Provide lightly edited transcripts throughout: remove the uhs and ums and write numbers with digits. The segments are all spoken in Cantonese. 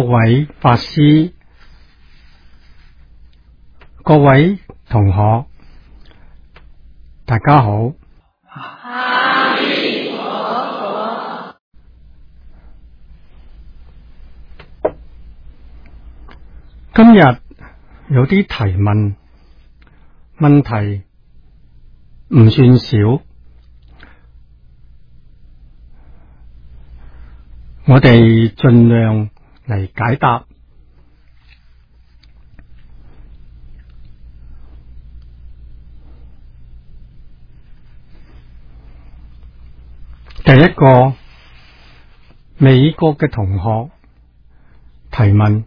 位法師、各位同學，大家好。 阿彌陀佛。 今日有啲提問題唔算少，我哋盡量嚟解答。第一個，美國嘅同學提問：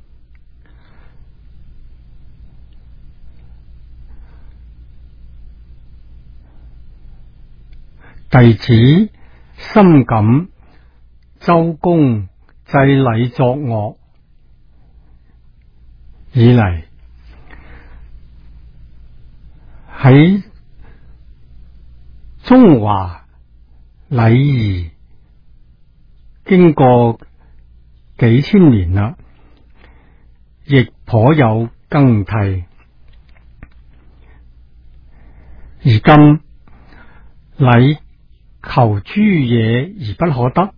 弟子深感周公祭禮作樂以嚟，喺中華禮儀經過幾千年啦，亦頗有更替。而今禮求諸野而不可得，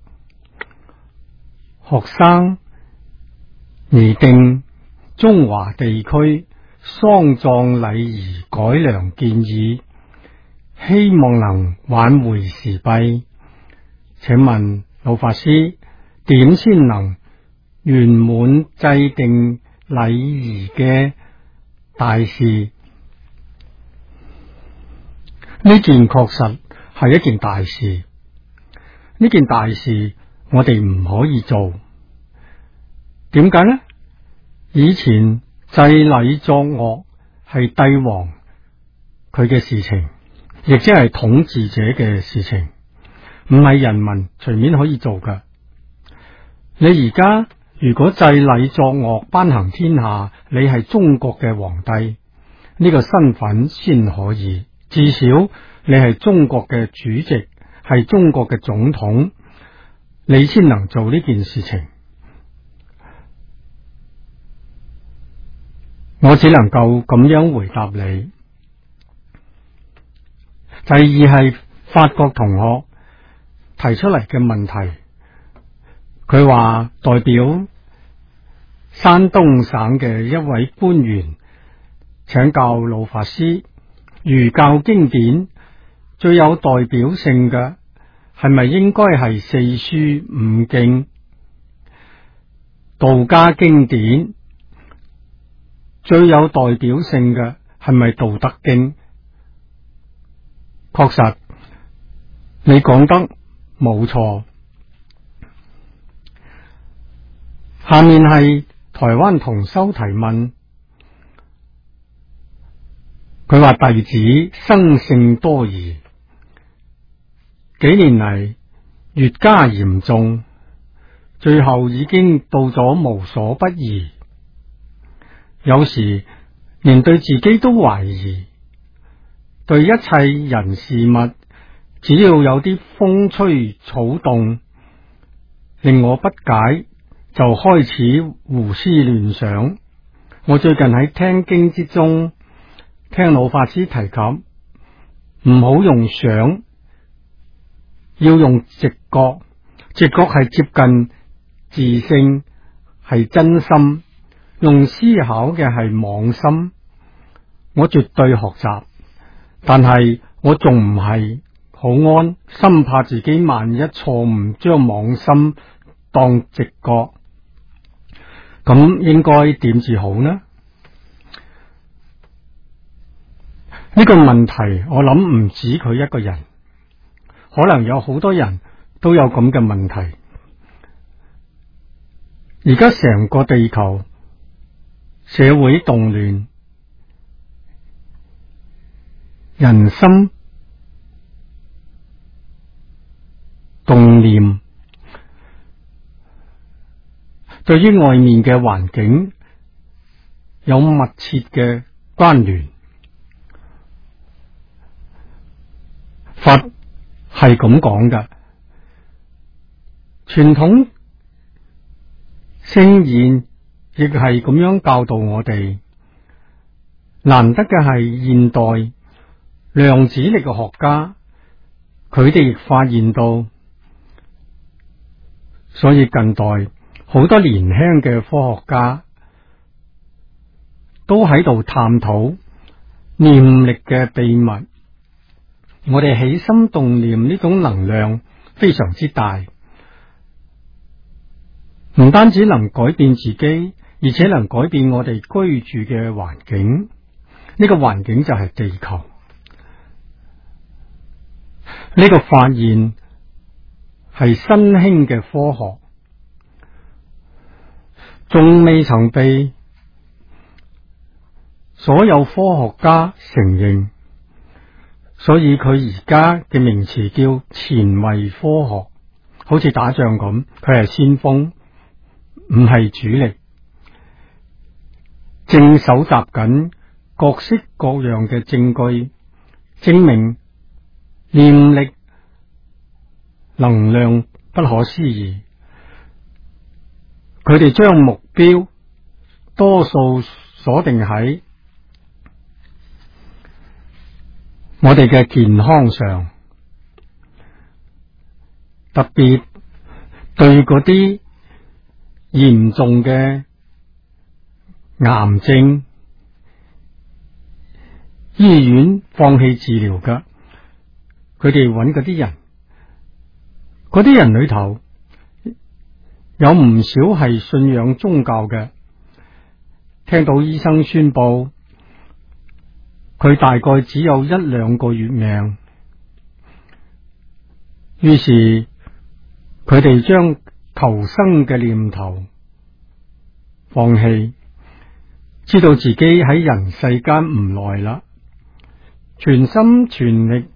學生擬定中華地區喪葬禮儀改良建議，希望能挽回時弊。請問老法師，點先能圓滿制定禮儀嘅大事？呢件確實係一件大事，呢件大事我哋唔可以做。點解呢？以前祭禮作樂係帝王佢嘅事情，亦即係統治者嘅事情，唔係人民隨便可以做㗎。你而家如果祭禮作樂頒行天下，你係中國嘅皇帝，呢個身份先可以，至少你係中國嘅主席，係中國嘅總統，你先能做呢件事情。我只能夠咁樣回答你。第二係法國同學提出嚟嘅問題，佢話代表山東省嘅一位官員請教老法師，儒教經典最有代表性嘅係咪應該係四書五經？道家經典最有代表性嘅係咪道德經？確實，你講得冇錯。下面係台灣同修提問，佢話弟子生性多疑，幾年嚟越加嚴重，最後已經到咗無所不疑，有時連對自己都懷疑，對一切人事物，只要有啲風吹草動，令我不解，就開始胡思亂想。我最近喺聽經之中，聽老法師提及，唔好用想，要用直覺。直覺係接近自性，係真心。用思考嘅係妄心。我絕對學習，但係我仲唔係好安，深怕自己萬一錯誤將妄心當直覺，咁應該點至好呢？呢個問題我諗唔止佢一個人，可能有好多人都有咁嘅問題。而家成個地球社會動亂，人心動念，對於外面嘅環境有密切嘅關聯。佛係咁講嘅，傳統聖言亦係咁樣教導我哋。難得嘅係現代量子力嘅學家，佢哋亦發現到，所以近代好多年輕嘅科學家都喺度探討念力嘅秘密。我哋起心動念呢種能量非常之大，唔單止能改變自己，而且能改變我哋居住嘅環境。呢個環境就係地球。呢個發現係新興嘅科學，仲未曾被所有科學家承認，所以佢而家嘅名詞叫前衛科學，好似打仗咁，佢係先鋒，唔係主力，正搜集緊各式各樣嘅證據，證明念力能量不可思議。佢哋將目標多數鎖定喺我哋嘅健康上，特別對嗰啲嚴重嘅癌症，醫院放棄治療㗎，佢哋揾嗰啲人，嗰啲人裏頭有唔少係信仰宗教嘅，聽到醫生宣布佢大概只有1-2個月命，於是佢哋將求生嘅念頭放棄，知道自己喺人世間唔耐啦，全心全力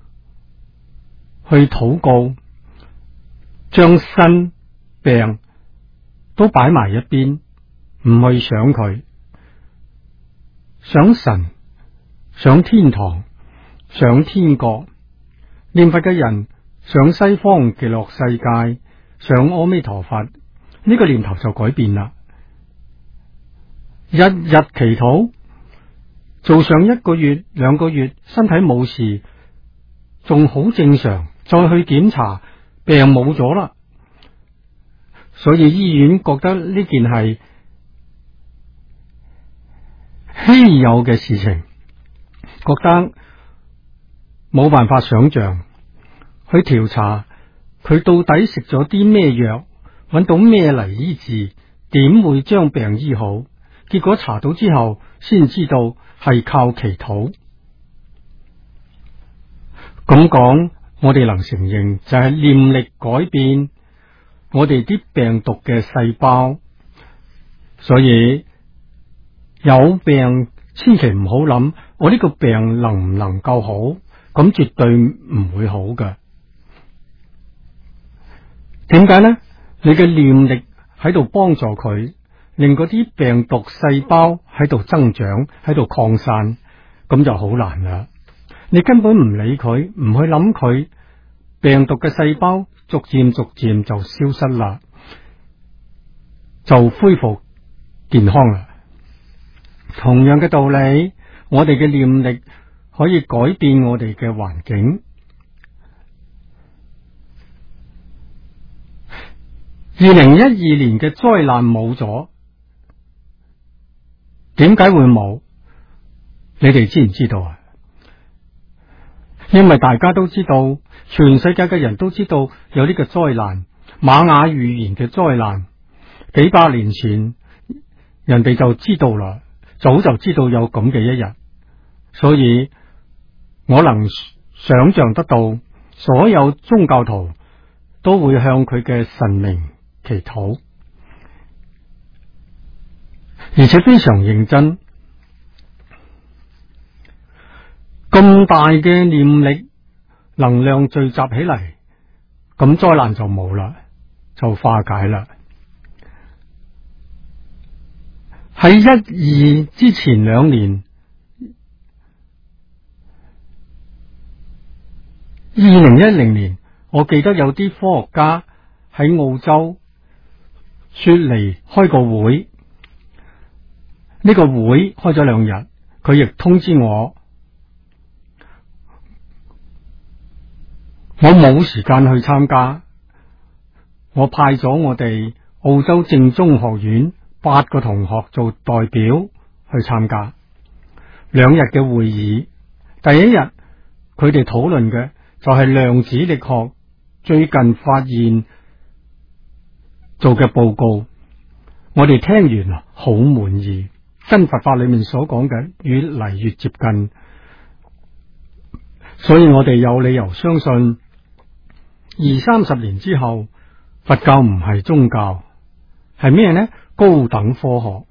去禱告，將身病都擺埋一邊，唔去想佢，想神，想天堂，想天國。念佛嘅人想西方極樂世界，想阿彌陀佛，呢個念頭就改變啦。日日祈禱，做上1個月、2個月，身體冇事，仲好正常，再去檢查，病冇咗啦。所以醫院覺得呢件係稀有嘅事情，覺得冇辦法想象，去調查佢到底食咗啲咩藥，揾到咩嚟醫治，點會將病醫好？結果查到之後，先知道係靠祈禱。咁講，我哋能承認就係念力改變我哋啲病毒嘅細胞，所以有病千祈唔好諗我呢個病能唔能夠好，咁絕對唔會好㗎。點解呢？你嘅念力喺度幫助佢，令嗰啲病毒細胞喺度增長，喺度擴散，咁就好難啦。你根本唔理佢，唔去諗佢，病毒嘅細胞逐漸就消失啦，就恢復健康啦。同樣嘅道理，我哋嘅念力可以改變我哋嘅環境。2012年嘅災難冇咗，點解會冇？你哋知唔知道啊？因為大家都知道，全世界嘅人都知道有呢個災難，瑪雅預言嘅災難，幾百年前人哋就知道啦，早就知道有咁嘅一日，所以我能想象得到，所有宗教徒都會向佢嘅神明祈禱，而且非常認真。咁大嘅念力能量聚集起嚟，咁災難就冇啦，就化解啦。喺1、2之前2年，2010年，我記得有啲科學家喺澳洲說嚟開個會，呢個會開咗2日，佢亦通知我冇時間去參加，我派咗我哋澳洲正宗學院8個同學做代表去參加2日嘅會議。第1日佢哋討論嘅就係量子力學最近發現做嘅報告，我哋聽完好滿意，跟佛法裏面所講嘅越嚟越接近，所以我哋有理由相信20-30年之後，佛教唔係宗教，係咩呢？高等科學。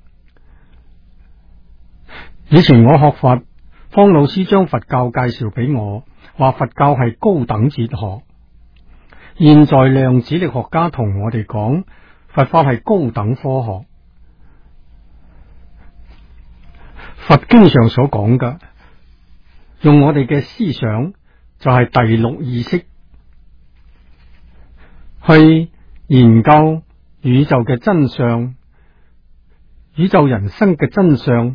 以前我學佛，方老師將佛教介紹俾我，話佛教係高等哲學。現在量子力學家同我哋講，佛法係高等科學。佛經上所講嘅，用我哋嘅思想就係第6意識去研究宇宙嘅真相，宇宙人生嘅真相，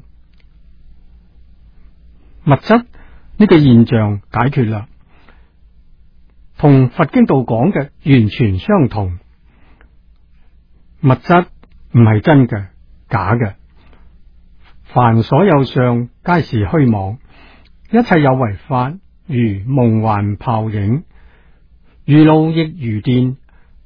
物質呢個現象解決啦，同佛經度講嘅完全相同。物質唔係真嘅，假嘅，凡所有相皆是虛妄，一切有為法如夢幻泡影，如露亦如電。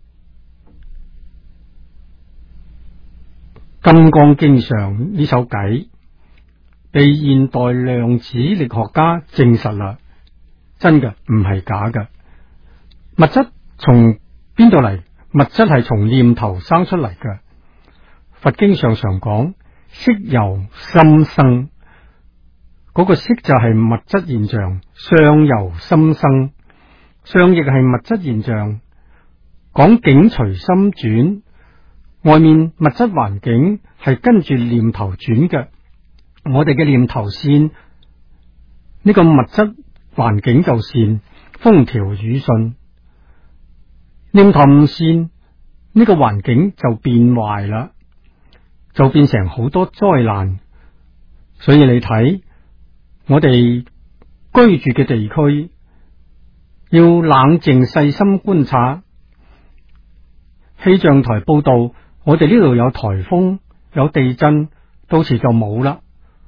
金剛經上呢首偈被現代量子力學家證實啦，真嘅唔係假嘅。物質從邊度嚟？物質係從念頭生出嚟嘅。佛經上常講色由心生，嗰個色就係物質現象，相由心生，相亦係物質現象。講境隨心轉，外面物質環境係跟住念頭轉嘅，我哋嘅念頭線，呢個物質環境就善，風調雨順；念頭唔善，呢個環境就變壞啦，就變成好多災難。所以你睇我哋居住嘅地區，要冷靜細心觀察。氣象台報道，我哋呢度有颱風，有地震，到時就冇啦。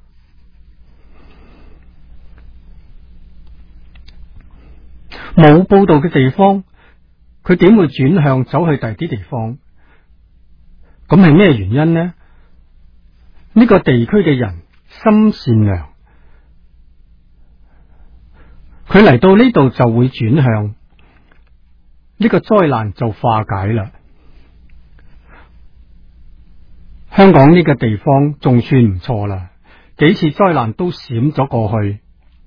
冇報道嘅地方，佢點會轉向走去第啲地方？咁係咩原因呢？呢個地區嘅人心善良，佢嚟到呢度就會轉向，呢個災難就化解啦。香港呢個地方仲算唔錯啦，幾次災難都閃咗過去，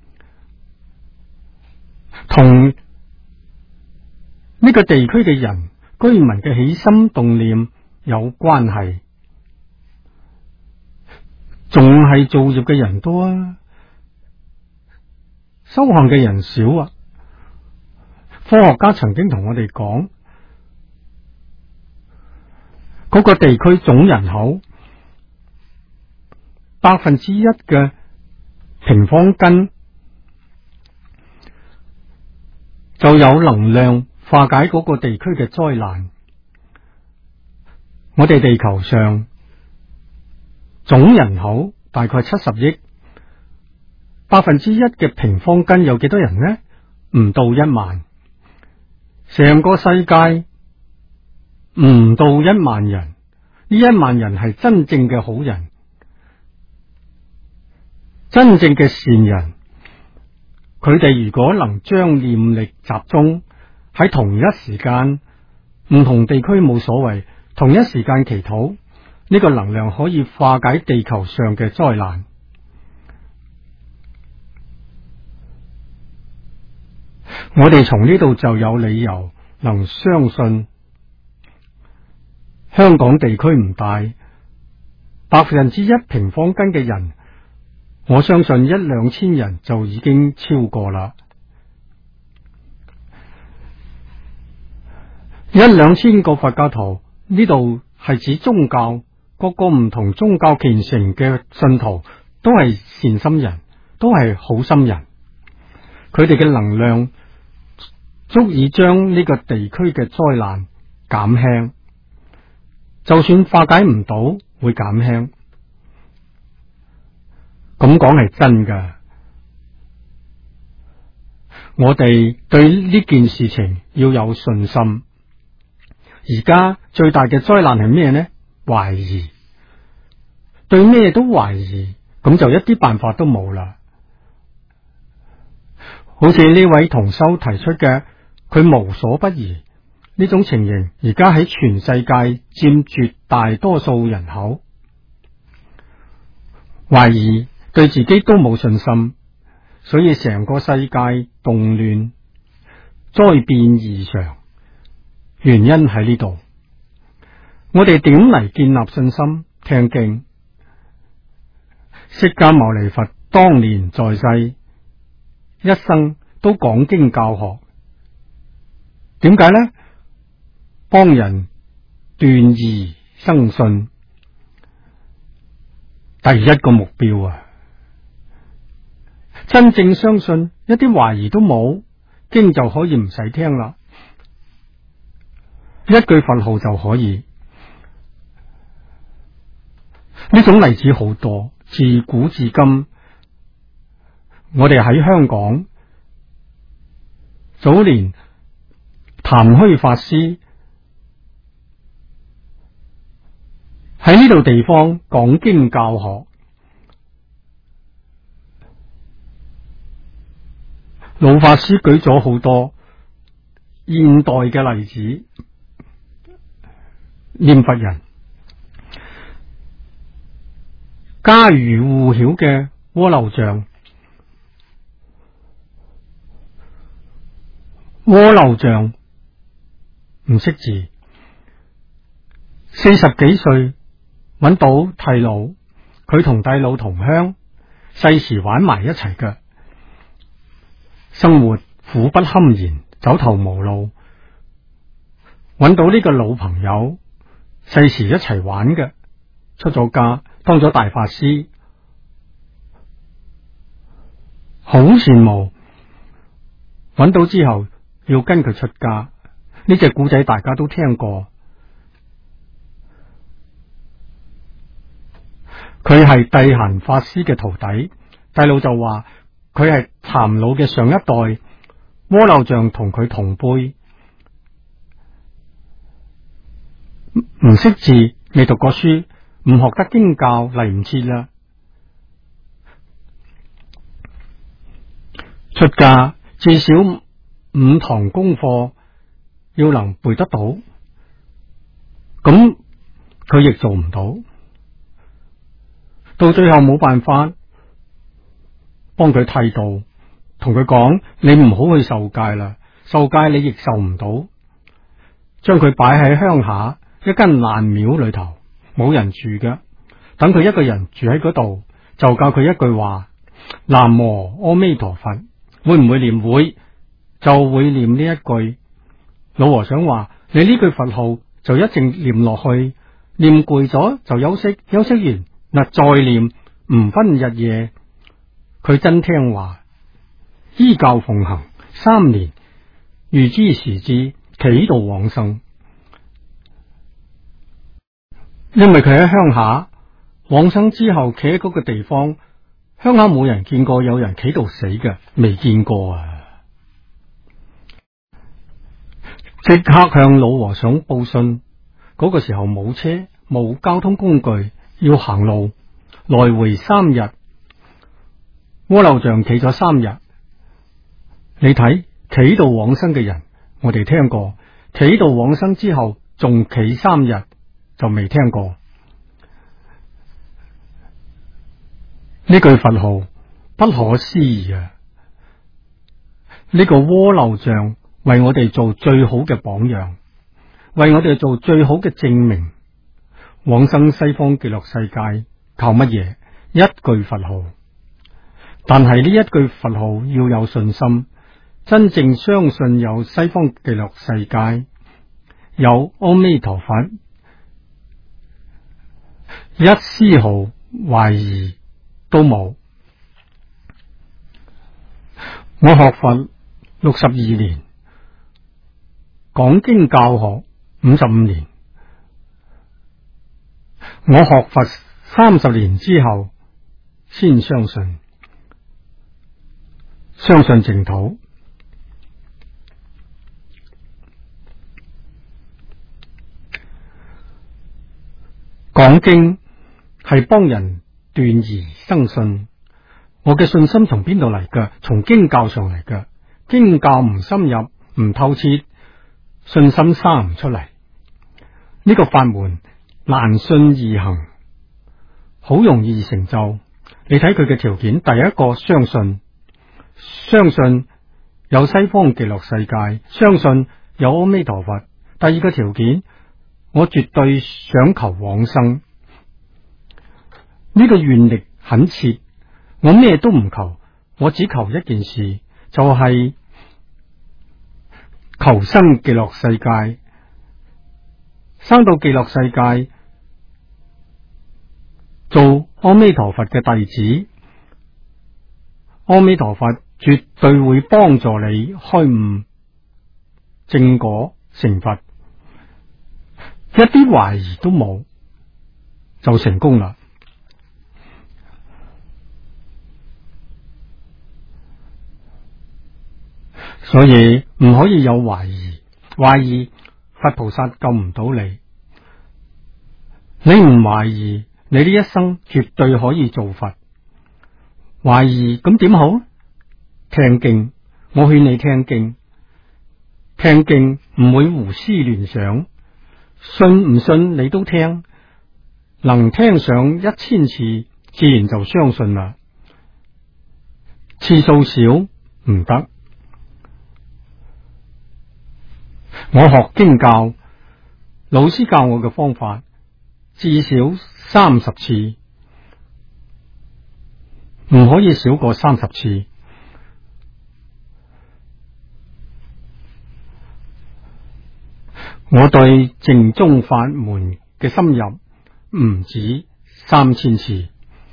同呢個地區嘅人居民嘅起心動念有關係。仲係造業嘅人多啊，修行嘅人少啊。科學家曾經同我哋講，嗰個地區總人口1%嘅平方斤就有能量化解嗰個地區嘅災難。我哋地球上總人口大概70億，1%嘅平方斤有幾多人呢？唔到1萬。成個世界唔到1萬人，呢1萬人係真正嘅好人，真正嘅善人。佢哋如果能將念力集中喺同一時間，唔同地區冇所謂，同一時間祈禱，呢個能量可以化解地球上嘅災難。我哋從呢度就有理由能相信，香港地區唔大，1%平方斤嘅人，我相信1-2千人就已經超過啦。1-2千個佛教徒，呢度係指宗教，各個唔同宗教虔誠嘅信徒都係善心人，都係好心人，佢哋嘅能量足以將呢個地區嘅災難減輕，就算化解唔到，會減輕。咁講係真㗎。我哋對呢件事情要有信心。而家最大嘅災難係咩呢？懷疑，對咩都懷疑，咁就一啲辦法都冇啦。好似呢位同修提出嘅，佢無所不疑呢種情形，而家喺全世界佔絕大多數人口。懷疑，對自己都冇信心，所以成個世界動亂、災變異常，原因喺呢度。我哋點嚟建立信心？聽經。釋迦牟尼佛當年在世，一生都講經教學。點解呢？幫人斷疑生信，第一個目標啊！真正相信，一啲懷疑都冇，經就可以唔使聽啦，一句佛號就可以。呢種例子好多，自古至今，我哋喺香港早年譚虛法師喺呢度地方講經教學，老法師舉咗好多現代嘅例子，念佛人家喻戶曉嘅鍋漏像，鍋漏像唔識字，40幾歲揾到剃佬，佢同剃佬同鄉，細時玩埋一齊嘅，生活苦不堪言，走投無路，揾到呢個老朋友，細時一齊玩嘅，出咗家當咗大法師，好羨慕。揾到之後要跟佢出家，呢隻古仔大家都聽過。佢係帝閑法師嘅徒弟，帝佬就話佢係譚老嘅上一代，鍋漏像同佢同輩，唔識字，未讀過書，唔學得經教，嚟唔切啦。出家至少5堂功課要能背得到，咁佢亦做唔到。到最後冇辦法，幫佢剃度，同佢講：你唔好去受戒啦，受戒你亦受唔到。將佢擺喺鄉下一間爛廟裏頭，冇人住嘅，等佢一個人住喺嗰度，就教佢一句話：南無阿彌陀佛。會唔會念？會，就會念呢一句。老和尚話：你呢句佛號就一直念落去，念攰咗就休息，休息完嗱再念，唔分日夜。佢真聽話，依教奉行3年，預知時至，企度往生。因為佢喺鄉下往生之後，企喺嗰個地方，鄉下冇人見過有人企度死嘅，未見過啊！即刻向老和尚報信。嗰個時候冇車，冇交通工具，要行路，來回3日。鍋漏像企咗3日。你睇企度往生嘅人，我哋聽過，企度往生之後仲企3日就未聽過。呢句佛號不可思議啊！呢個鍋漏像為我哋做最好嘅榜樣，為我哋做最好嘅證明。往生西方極樂世界靠乜嘢？一句佛號。但係呢一句佛號要有信心，真正相信有西方極樂世界，有阿彌陀佛， 一絲毫懷疑都冇。我學佛62年，講經教學55年。我學佛30年之後，先相信淨土。講經係幫人斷疑生信。我嘅信心從邊度嚟嘅？從經教上嚟嘅。經教唔深入、唔透徹，信心生唔出嚟。呢個法門難信易行，好容易成就。你睇佢嘅條件，第一個相信有西方極樂世界，相信有阿彌陀佛。第二個條件，我絕對想求往生。呢個願力懇切，我咩都唔求，我只求一件事，就係求生極樂世界。生到極樂世界，做阿彌陀佛嘅弟子，阿彌陀佛絕對會幫助你開悟正果成佛，一啲懷疑都冇，就成功啦。所以唔可以有懷疑佛菩薩救唔到你。你唔懷疑，你呢一生絕對可以做佛。懷疑咁點好？聽經，我勸你聽經。聽經唔會胡思亂想，信唔信你都聽，能聽上1000次，自然就相信啦。次數少唔得。我學經教，老師教我嘅方法，至少30次，唔可以少過30次。我對淨宗法門嘅深入唔止3000次，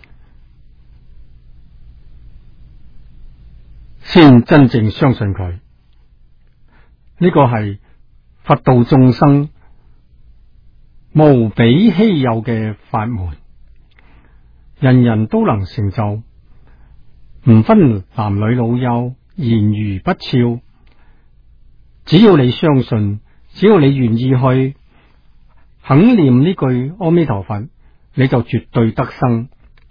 先真正相信佢。呢個係佛度眾生無比稀有嘅法門，人人都能成就，唔分男女老幼，言語不肖。只要你相信，只要你願意去肯念呢句阿彌陀佛，你就絕對得生。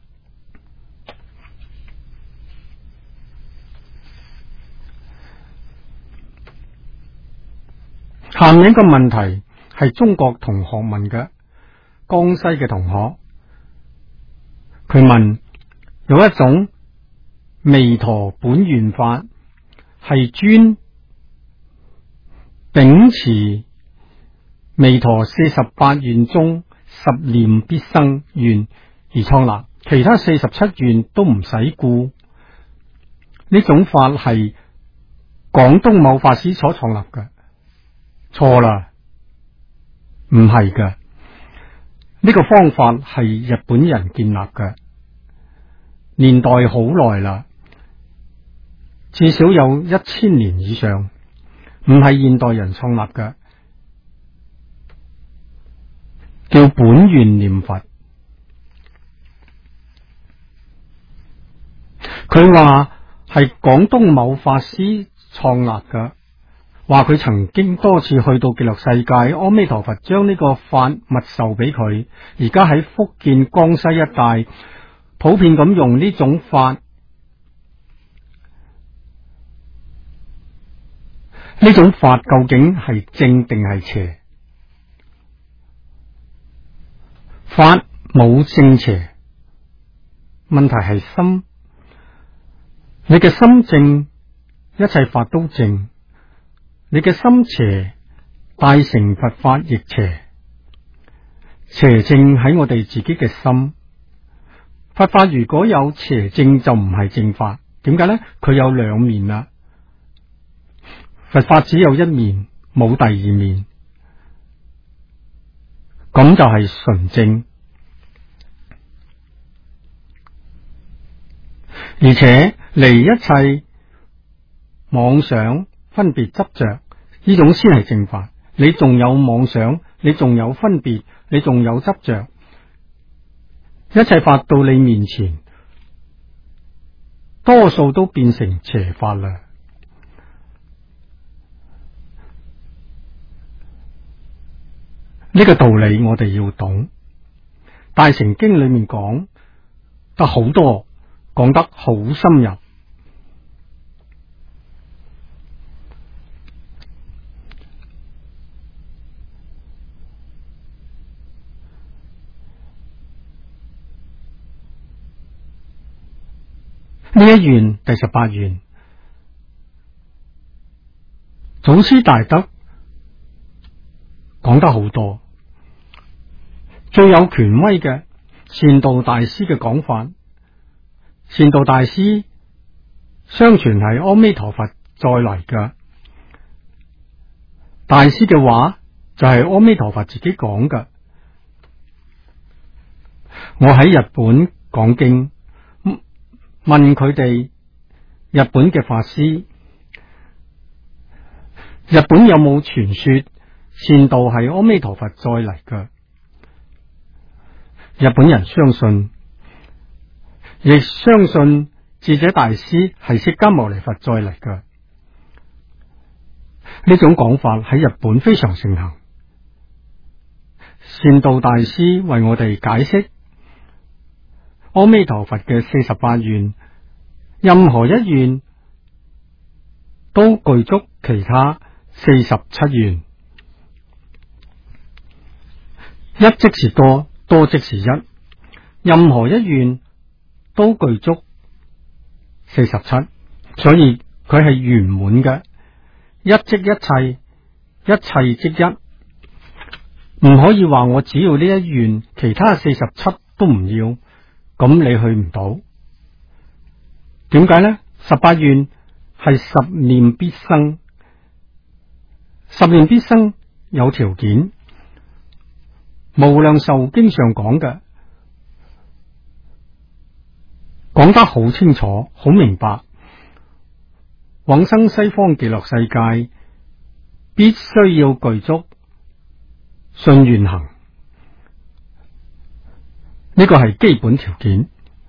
下面一個問題係中國同學問嘅，江西嘅同學，佢問有一種彌陀本願法，係專秉持彌陀48願中10念必生願而創立，其他47願都唔使顧。呢種法係廣東某法師所創立嘅。錯啦，唔係嘅。呢個方法係日本人建立嘅，年代好耐啦，至少有1000年以上，唔係現代人創立嘅，叫本願念佛。佢話係廣東某法師創立嘅。話佢曾經多次去到極樂世界，阿彌陀佛將呢個法密授俾佢，而家喺福建江西一帶普遍咁用呢種法。呢種法究竟係正定係邪？法冇正邪，問題係心。你嘅心正，一切法都正。你嘅心邪，大乘佛法亦邪。邪正喺我哋自己嘅心。佛法如果有邪正，就唔係正法。點解呢？佢有兩面啦。佛法只有一面，冇第二面，咁就係純正。 而且離一切妄想分別執着，呢種先係正法。你仲有妄想，你仲有分別，你仲有執着，一切法到你面前，多數都變成邪法啦。呢個道理我哋要懂。大乘經裏面講得好多，講得好深入。呢一願第18願，祖師大德講得好多，最有權威嘅善導大師嘅講法。善導大師相傳係阿彌陀佛再嚟嘅，大師嘅話就係阿彌陀佛自己講嘅。我喺日本講經，問佢哋日本嘅法師，日本有冇傳說善導係阿彌陀佛再嚟嘅？日本人相信，亦相信智者大師係釋迦牟尼佛再嚟嘅。呢種講法喺日本非常盛行。善導大師為我哋解釋阿彌陀佛嘅48願，任何一願都具足其他47願。一即是多，多即是一，任何一願都具足47，所以佢係圓滿嘅。一即一切，一切即一，唔可以話我只要呢一願，其他47都唔要。咁你去唔到，點解呢？18願係十念必生，十念必生有條件。無量壽經上講嘅，講得好清楚，好明白。往生西方極樂世界，必須要具足信願行。呢個係基本條件。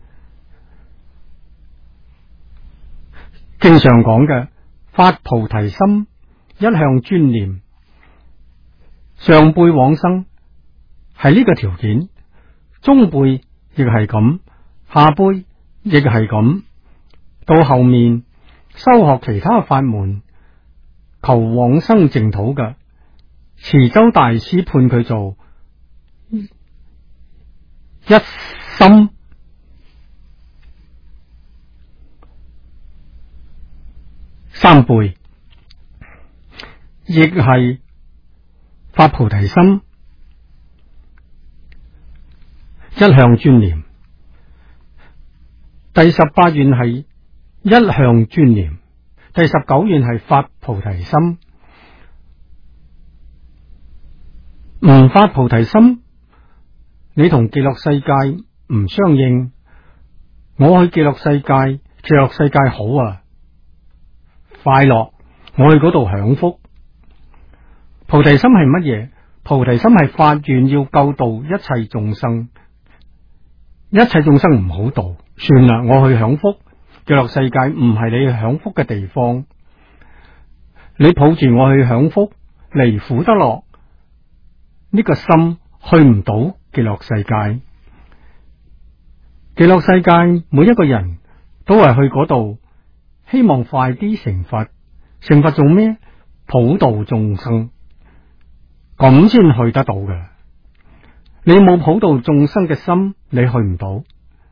經常講嘅發菩提心，一向專念，上輩往生係呢個條件，中輩亦係咁，下輩亦係咁，到後面修學其他法門求往生淨土嘅，慈舟大師判佢做一心三輩，亦係發菩提心，一向專念。第18願係一向專念，第19願係發菩提心。唔發菩提心，你同極樂世界唔相應。我去極樂世界，極樂世界好啊，快樂，我去嗰度享福。菩提心係乜嘢？菩提心係發願要救度一切眾生，一切眾生唔好度，算啦，我去享福。極樂世界唔係你享福嘅地方，你抱住我去享福，離苦得樂，呢個心去唔到極樂世界。極樂世界每一個人都係去嗰度，希望快啲成佛。成佛做咩？普度眾生，咁先去得到嘅。你冇普度眾生嘅心，你去唔到。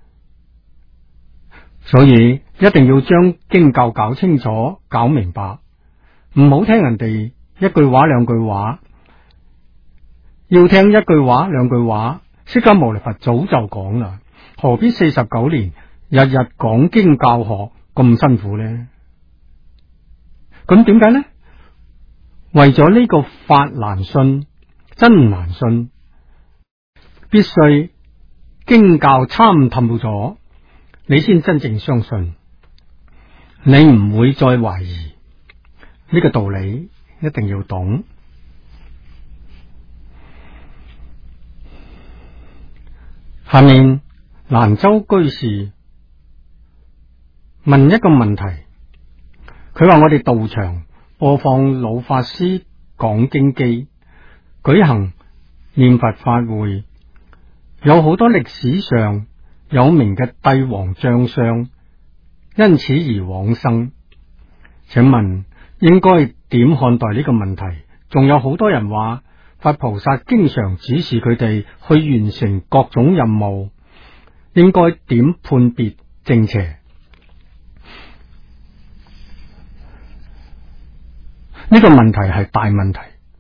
所以一定要將經教搞清楚、搞明白，唔好聽人哋一句話兩句話，要聽一句話兩句話。釋迦牟尼佛早就講啦，何必49年日日講經教學咁辛苦呢？咁點解呢？為咗呢個法難信，真難信，必須經教參透咗， 你先真正相信，你唔會再懷疑。呢個道理一定要懂。下面蘭州居士問一個問題，佢話我哋道場播放老法師講經機，舉行念佛法會，有好多歷史上有名嘅帝王將相因此而往生，請問應該點看待呢個問題？仲有好多人話佛菩薩經常指示佢哋去完成各種任務，應該點判別正邪？呢個問題係大問題。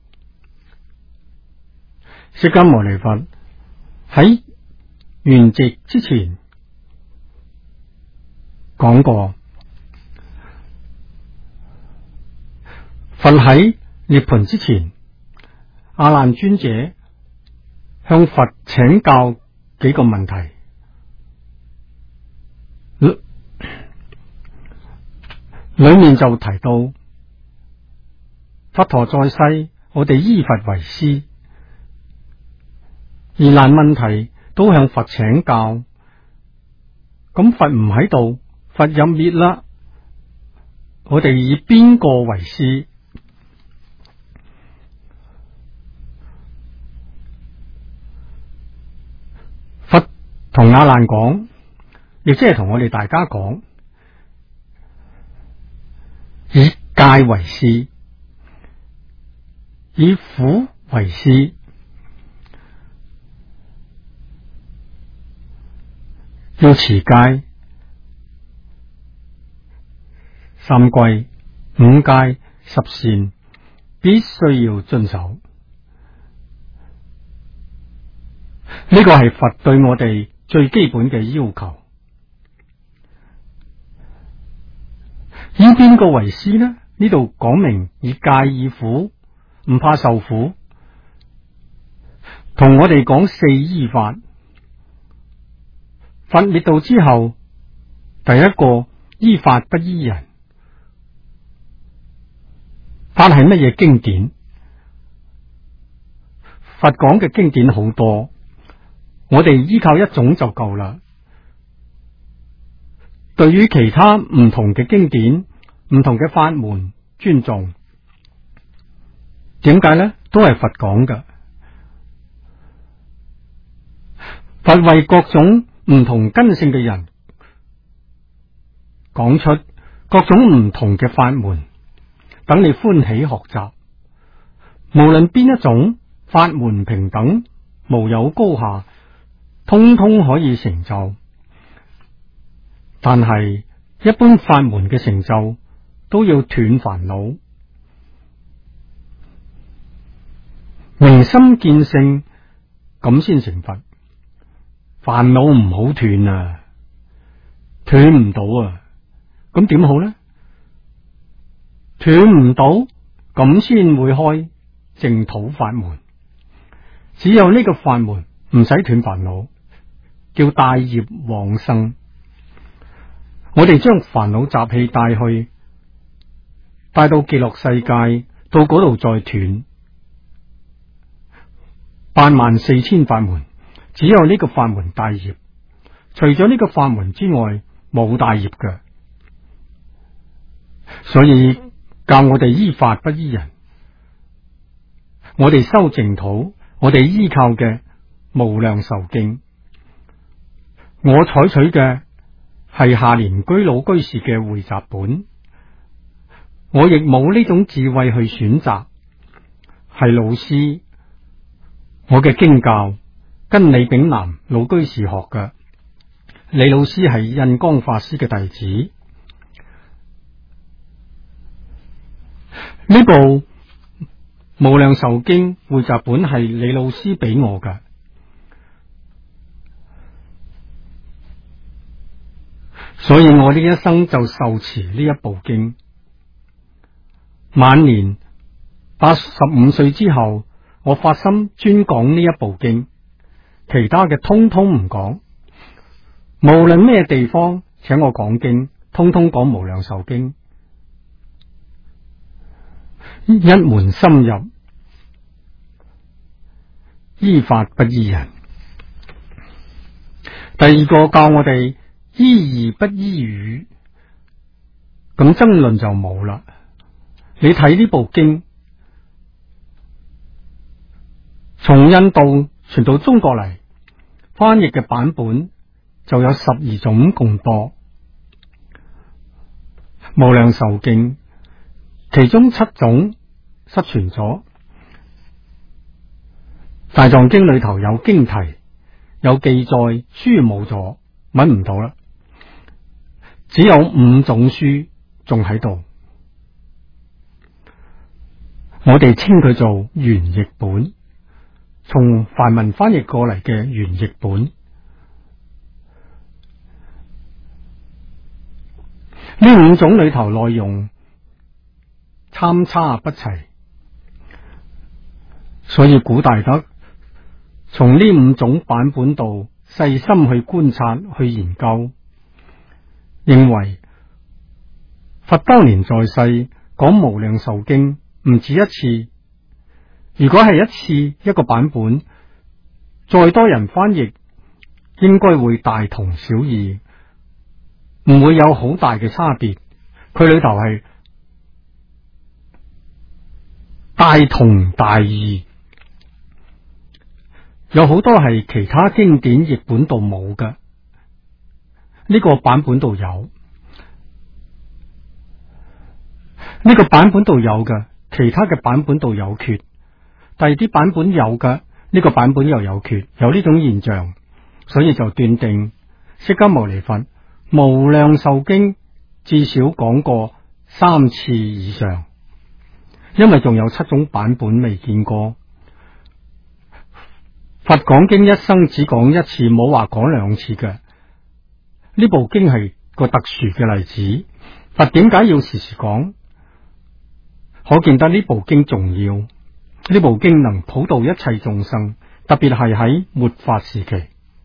釋迦牟尼佛喺圓寂之前講過，佛喺涅槃之前，阿難尊者向佛請教幾個問題，裏面就提到佛陀在世，我哋依佛為師，疑難問題都向佛請教，咁佛唔喺度，佛入滅啦，我哋以邊個為師？佛同阿難講，亦即係同我哋大家講，以戒為師，以苦為師，要持戒、三歸、五戒、十善，必須要遵守。呢個係佛對我哋最基本嘅要求。以邊個為師呢？呢度講明以戒以苦，唔怕受苦，同我哋講四依法。佛滅度之後，第一個依法不依人。法係乜嘢經典？佛講嘅經典好多，我哋依靠一種就夠啦。對於其他唔同嘅經典、唔同嘅法門，尊重。點解呢？都係佛講嘅。佛為各種唔同根性嘅人講出各種唔同嘅法門，等你歡喜學習。無論邊一種法門平等，無有高下，通通可以成就。但係一般法門嘅成就都要斷煩惱，明心見性，咁先成佛。煩惱唔好斷啊，斷唔到啊，咁點好呢？斷唔到，咁先會開淨土法門。只有呢個法門唔使斷煩惱，叫帶業往生。我哋將煩惱習氣帶去，帶到極樂世界，到嗰度再斷。84000法門，只有呢個法門帶業，除咗呢個法門之外，冇帶業嘅。所以教我哋依法不依人。我哋修淨土，我哋依靠嘅無量壽經。我採取嘅係下蓮居老居士嘅匯集本，我亦冇呢種智慧去選擇，係老師。我嘅經教跟李炳南老居士學嘅，李老師係印光法師嘅弟子。呢部無量壽經匯集本係李老師俾我嘅，所以我呢一生就受持呢一部經。晚年85歲之後，我發心專講呢一部經，其他嘅通通唔講。無論咩地方， 請我講經，通通講無量壽經，一門深入，依法不依人。第二個教我哋依義不依語，咁爭論就冇啦。你睇呢部經，從印度傳到中國嚟，翻譯嘅版本就有12種咁多。無量壽經其中7種失傳咗，大藏經裏頭有經題有記載，書冇咗，揾唔到啦。只有5種書仲喺度，我哋稱佢做原譯本，從梵文翻譯過嚟嘅原譯本。呢5種裏頭內容參差不齊，所以古大德從呢5種版本度細心去觀察去研究，認為佛當年在世講無量壽經唔止一次，如果係一次一個版本，再多人翻譯應該會大同小異，唔會有好大嘅差別。佢裏頭係大同大異，有好多係其他經典譯本度冇嘅，呢個版本度有，呢個版本度有嘅，其他嘅版本度有缺，第二啲版本有嘅，呢個版本又有缺，有呢種現象，所以就斷定釋迦牟尼佛無量壽經至少講過3次以上，因為仲有7種版本未見過。佛講經一生只講一次，冇話講2次嘅。呢部經係個特殊嘅例子，佛點解要時時講？可見得呢部經重要，呢部經能普渡一切眾生，特別係喺末法時期。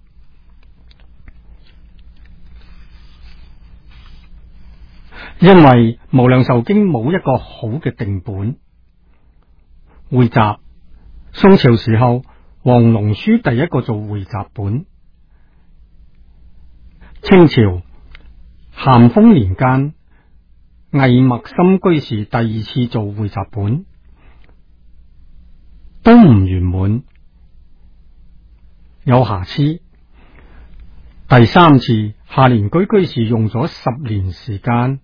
因為無量壽經冇一個好嘅定本，匯集宋朝時候黃龍書第一個做匯集本，清朝咸豐年間魏默心居士第2次做匯集本，都唔圓滿，有瑕疵。第3次夏蓮居居士用咗10年時間，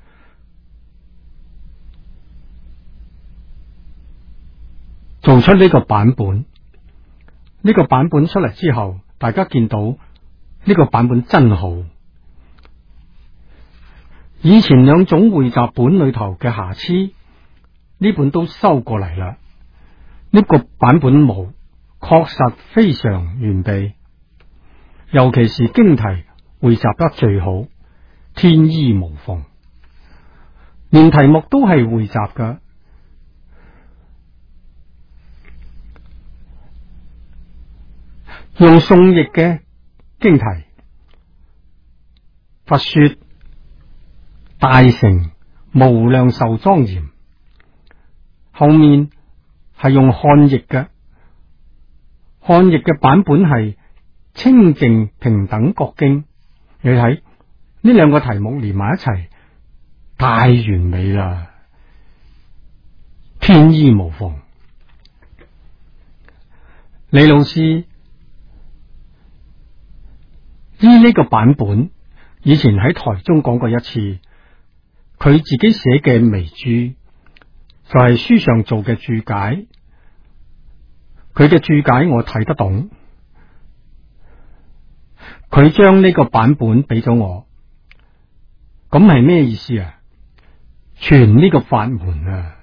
做出呢個版本。呢個版本出嚟之後，大家見到呢個版本真好。以前2種匯集本裏頭嘅瑕疵，呢本都收過嚟啦。呢個版本冇，確實非常完備，尤其是經題匯集得最好，天衣無縫，連題目都係匯集㗎。用宋譯嘅經題，佛說大乘無量壽莊嚴，後面係用漢譯嘅，漢譯嘅版本係清淨平等覺經。你睇呢2個題目連埋一齊，太完美啦，天衣無縫。李老師依呢個版本，以前喺台中講過一次，佢自己寫嘅微注就係書上做嘅注解，佢嘅注解我睇得懂，佢將呢個版本俾咗我，咁係咩意思啊？傳呢個法門啊！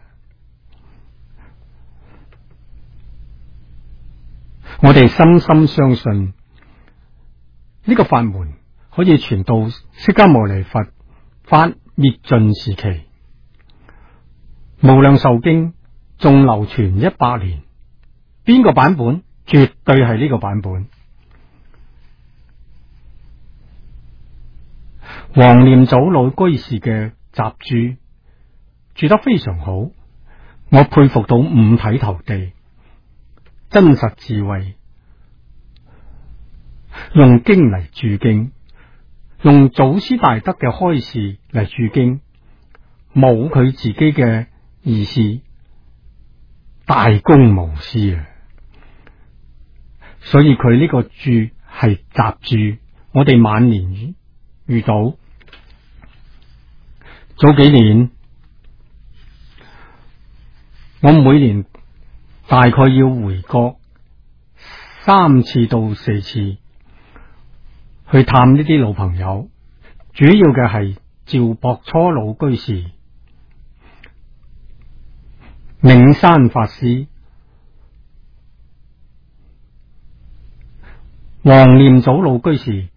我哋深深相信呢個法門可以傳到釋迦牟尼佛法滅盡時期，無量壽經仲流傳100年。邊個版本？絕對係呢個版本。 黃念祖老居士嘅雜住住得非常好，我佩服到五體投地，真實智慧，用經嚟注經，用祖師大德嘅開示嚟注經，冇佢自己嘅意思，大公無私啊！所以佢呢個注係雜注，我哋晚年遇到。早幾年，我每年大概要回國3次到4次去探呢啲老朋友，主要嘅係趙博初老居士、銘山法師、黃念祖老居士，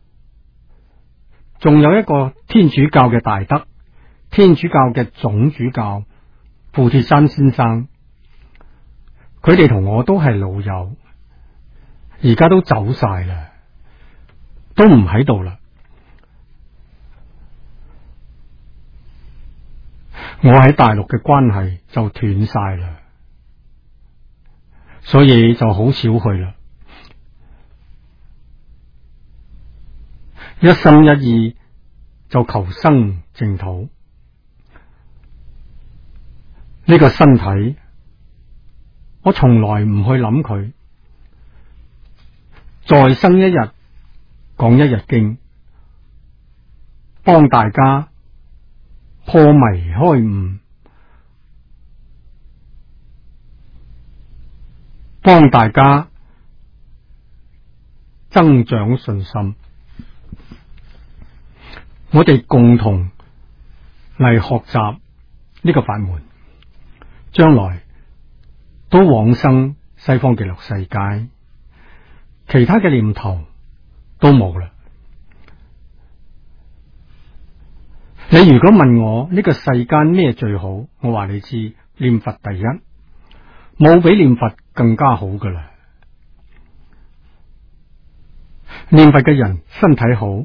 仲有一個天主教嘅大德，天主教嘅總主教傅鐵山先生，佢哋同我都係老友，而家都走晒啦，都唔喺度啦。我喺大陸嘅關係就斷晒啦，所以就好少去啦。一心一意就求生淨土。呢個身體，我從來唔去諗佢。再生一日，講一日經，幫大家破迷開悟，幫大家增長信心。我哋共同嚟學習呢個法門，將來都往生西方極樂世界，其他嘅念頭都冇啦。你如果問我呢個世間咩最好，我話你知，念佛第一，冇比念佛更加好噶啦。念佛嘅人身體好，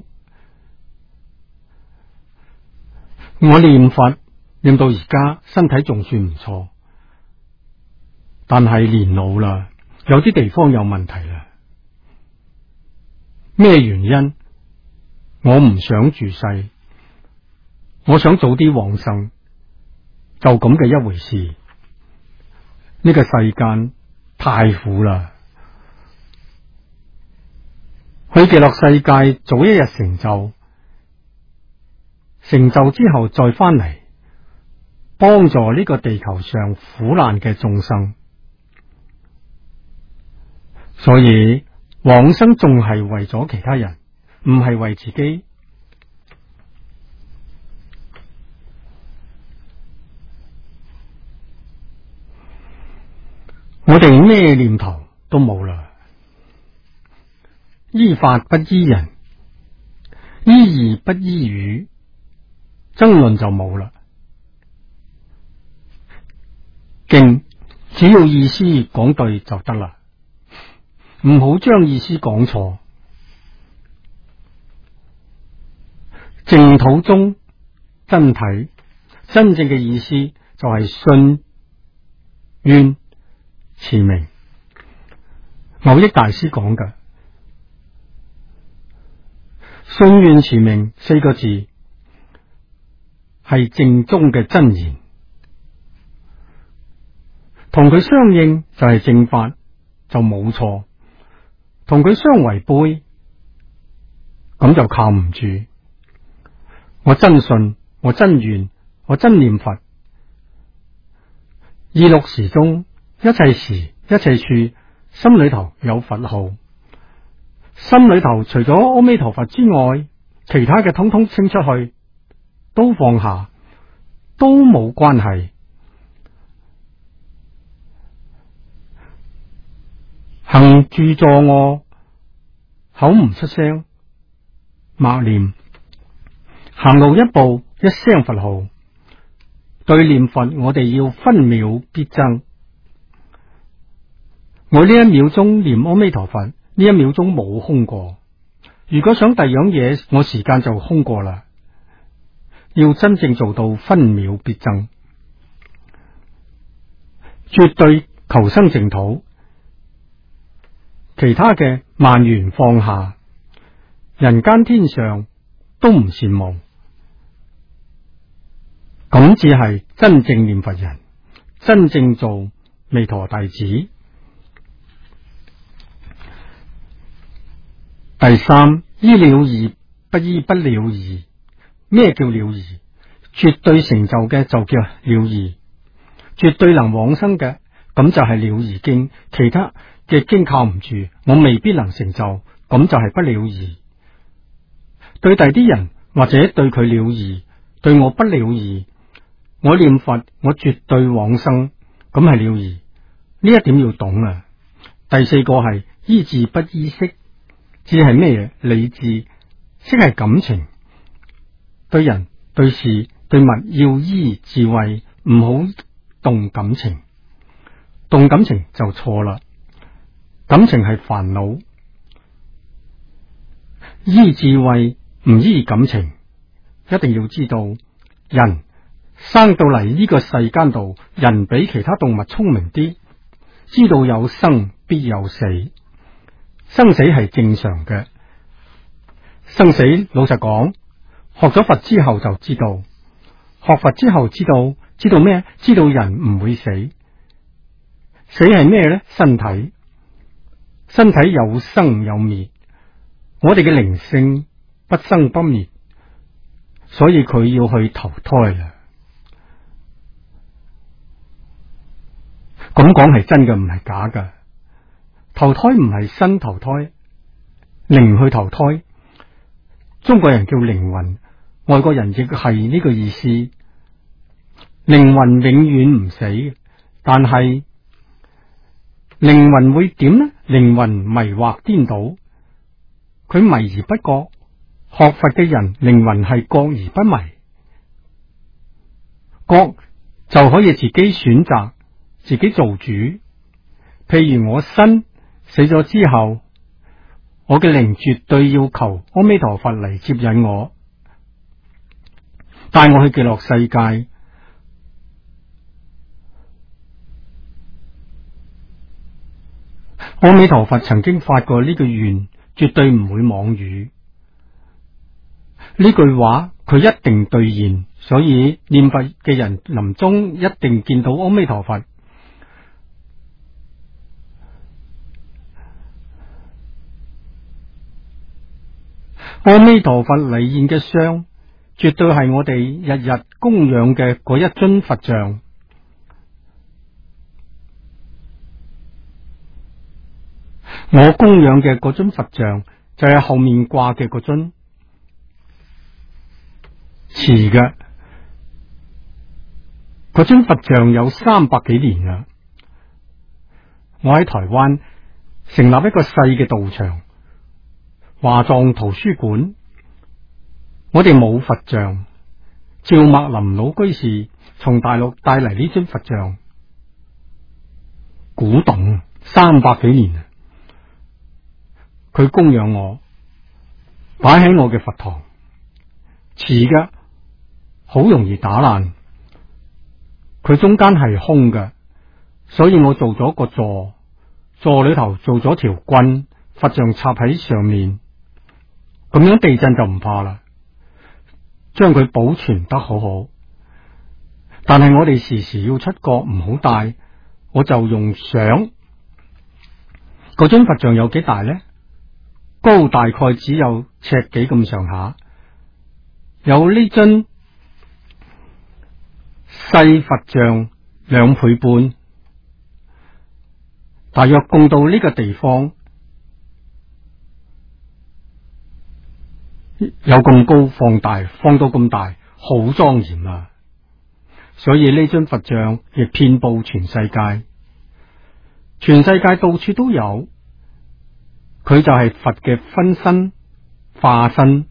我念佛念到而家身體仲算唔錯，但係年老啦，有啲地方有問題啦。咩原因？我唔想住世，我想早啲往生，就咁嘅一回事。呢個世間太苦啦，去極樂世界早一日成就，成就之後再翻嚟幫助呢個地球上苦難嘅眾生。所以往生仲係為咗其他人，唔係為自己。我哋咩念頭都冇啦，依法不依人，依義不依語，爭論就冇啦。經只要意思講對就得啦，唔好將意思講錯。淨土中真體真正嘅意思就係信願持名。蕅益大師講嘅信願持名4個字係正宗嘅真言，同佢相應就係正法，就冇錯；同佢相違背，咁就靠唔住。我真信，我真願，我真念佛。26時中，一切時一切處，心裏頭有佛號，心裏頭除咗阿彌陀佛之外，其他嘅統統清出去，都放下，都冇關係。行住坐臥，口唔出聲，默念；行路一步，一聲佛號。對念佛，我哋要分秒必爭。我呢1秒鐘念阿彌陀佛，呢1秒鐘冇空過。 如果想第樣嘢，我時間就空過啦。要真正做到分秒必爭，絕對求生淨土，其他嘅萬緣放下，人間天上都唔羨慕，咁只係真正念佛人，真正做彌陀弟子。第三，依了義，不依不了義。咩叫了義？絕對成就嘅就叫了義，絕對能往生嘅咁就係了義經，其他嘅經靠唔住，我未必能成就，咁就係不了義。對第啲人或者對佢了義，對我不了義，我念佛我絕對往生，咁係了義。呢一點要懂啊。第四個係依智不依識，智係咩嘢？理智，識係感情。對人對事對物要依智慧，唔好動感情，動感情就錯啦。感情係煩惱，依智慧唔依感情。一定要知道，人生到嚟呢個世間度，人比其他動物聰明啲，知道有生必有死，生死係正常嘅。生死老實講，學咗佛之後就知道，學佛之後知道咩？知道人唔會死。死係咩呢？身體有生有滅，我哋嘅靈性不生不滅，所以佢要去投胎啦。咁講係真嘅，唔係假嘅。投胎唔係身投胎，靈去投胎。中國人叫靈魂，外國人亦係呢個意思。靈魂永遠唔死，但係靈魂會點呢？靈魂迷惑顛倒，佢迷而不覺。學佛嘅人靈魂係覺而不迷，覺就可以自己選擇，自己做主。譬如我身死咗之後，我嘅靈絕對要求阿彌陀佛嚟接引我，帶我去極樂世界。阿彌陀佛曾經發過呢句願，絕對唔會妄語。呢句話佢一定兌現，所以念佛嘅人臨終一定見到阿彌陀佛。阿彌陀佛嚟現嘅相，絕對係我哋日日供養嘅嗰一尊佛像。我供養嘅嗰尊佛像就係後面掛嘅嗰尊瓷嘅，嗰尊佛像有300幾年啦。我喺台灣成立一個細嘅道場，華藏圖書館，我哋冇佛像。趙默林老居士從大陸帶嚟呢尊佛像，古董300幾年，佢供養我，擺喺我嘅佛堂。瓷嘅好容易打爛，佢中間係空嘅，所以我做咗個座，座裏頭做咗條棍，佛像插喺上面，咁樣地震就唔怕啦，將佢保存得好好。但係我哋時時要出國，唔好帶，我就用相。嗰尊佛像有幾大呢？高大概只有尺幾咁上下，有呢尊細佛像2倍半，大約供到呢個地方有咁高，放到咁大，好莊嚴啊！所以呢尊佛像亦遍布全世界，全世界到處都有。佢就係佛嘅分身化身。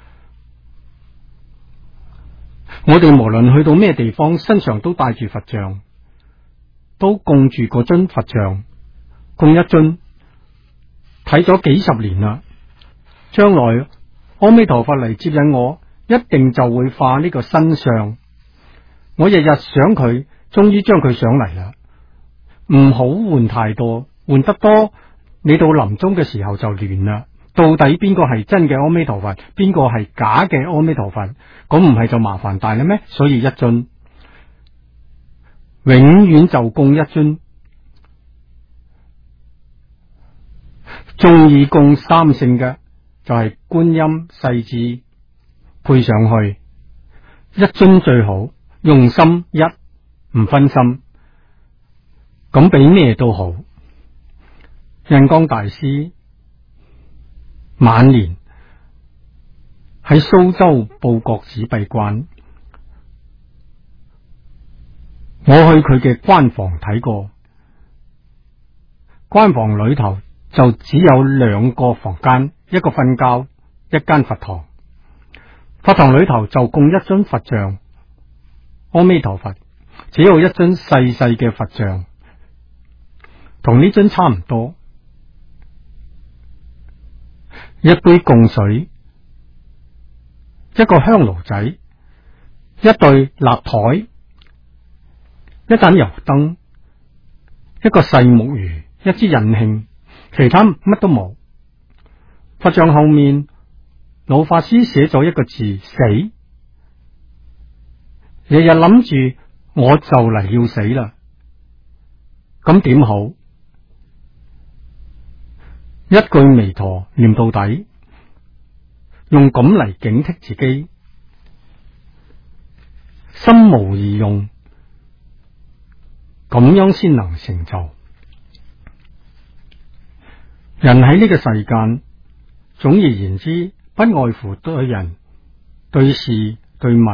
我哋無論去到咩地方，身上都帶住佛像，都供住嗰尊佛像，供一尊，睇咗幾十年啦。 將來阿彌陀佛嚟接引我，一定就會化呢個身相。我日日想佢，終於將佢上嚟啦。唔好換太多，換得多，你到臨終嘅時候就亂啦。到底邊個係真嘅阿彌陀佛，邊個係假嘅阿彌陀佛？咁唔係就麻煩大啦咩？所以一尊永遠就供一尊，中意供三聖嘅就係觀音、世至配上去，一尊最好，用心一唔分心，咁比咩都好。印光大師晚年喺蘇州報國子閉關，我去佢嘅關房睇過，關房裏頭就只有兩個房間，一個瞓覺，一間佛堂。佛堂裏頭就供一尊佛像，阿彌陀佛，只有一尊細細嘅佛像，同呢尊差唔多。一杯供水，一個香爐仔，一對立台，一盞油燈，一個細木魚，一支引磬，其他乜都冇。佛像後面，老法師寫咗一個字死，日日諗住我就嚟要死啦，咁點好？一句彌陀念到底，用咁嚟警惕自己，心無二用，咁樣先能成就。人喺呢個世間，總而言之，不外乎對人、對事、對物，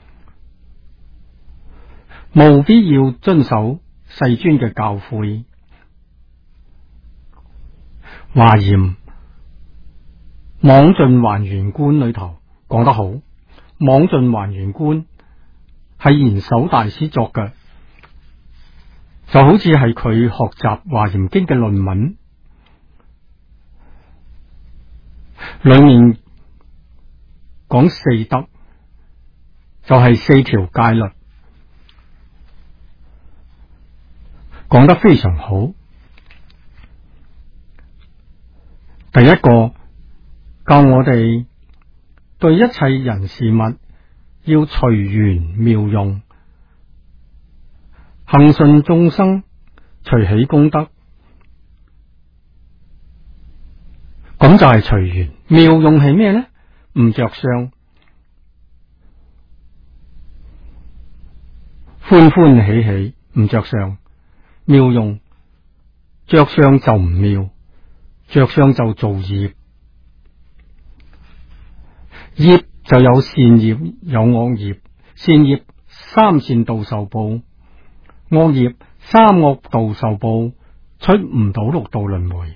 務必要遵守世尊嘅教誨。華嚴網盡還原觀裏頭講得好，網盡還原觀係賢首大師作嘅，就好似係佢學習華嚴經嘅論文，裏面講四德，就係四條戒律，講得非常好。第一個教我哋對一切人事物要隨緣妙用，恒順眾生，隨喜功德，咁就係隨緣。妙用係咩呢？唔着相，歡歡喜喜，唔着相。妙用着相就唔妙，着相就造業，業就有善業有惡業，善業三善道受報，惡業三惡道受報，出唔到六道輪迴。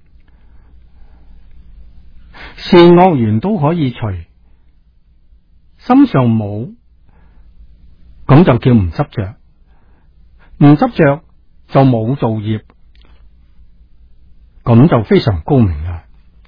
善惡緣都可以除，心上冇，咁就叫唔執着，唔執着就冇造業，咁就非常高明啦。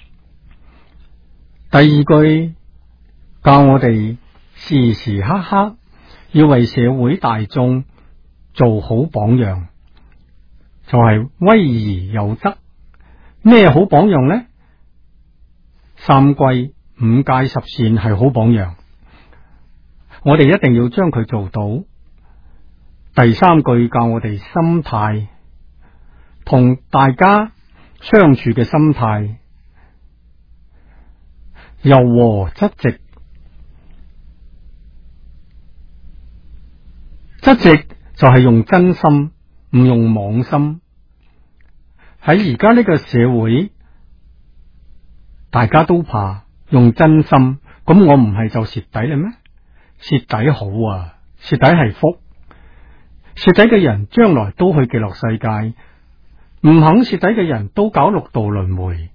第二句教我哋時時刻刻要為社會大眾做好榜樣，就係威儀有則。咩好榜樣呢？三歸五戒十善係好榜樣，我哋一定要將佢做到。第三句教我哋心態，同大家相處嘅心態柔和質直，質直就係用真心，唔用妄心。喺而家呢個社會，大家都怕用真心，咁我唔係就蝕底啦咩？蝕底好啊，蝕底係福，蝕底嘅人將來都去極樂世界，唔肯蝕底嘅人都搞六道輪迴。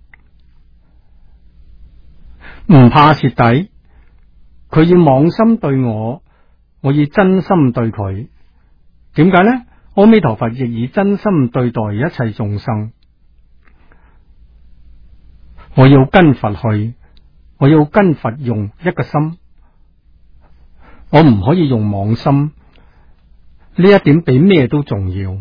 唔怕蝕底，佢以妄心對我，我以真心對佢。點解呢？阿彌陀佛亦以真心對待一切眾生。 我要跟佛去，我要跟佛用一個心，我唔可以用妄心，呢一點比咩都重要。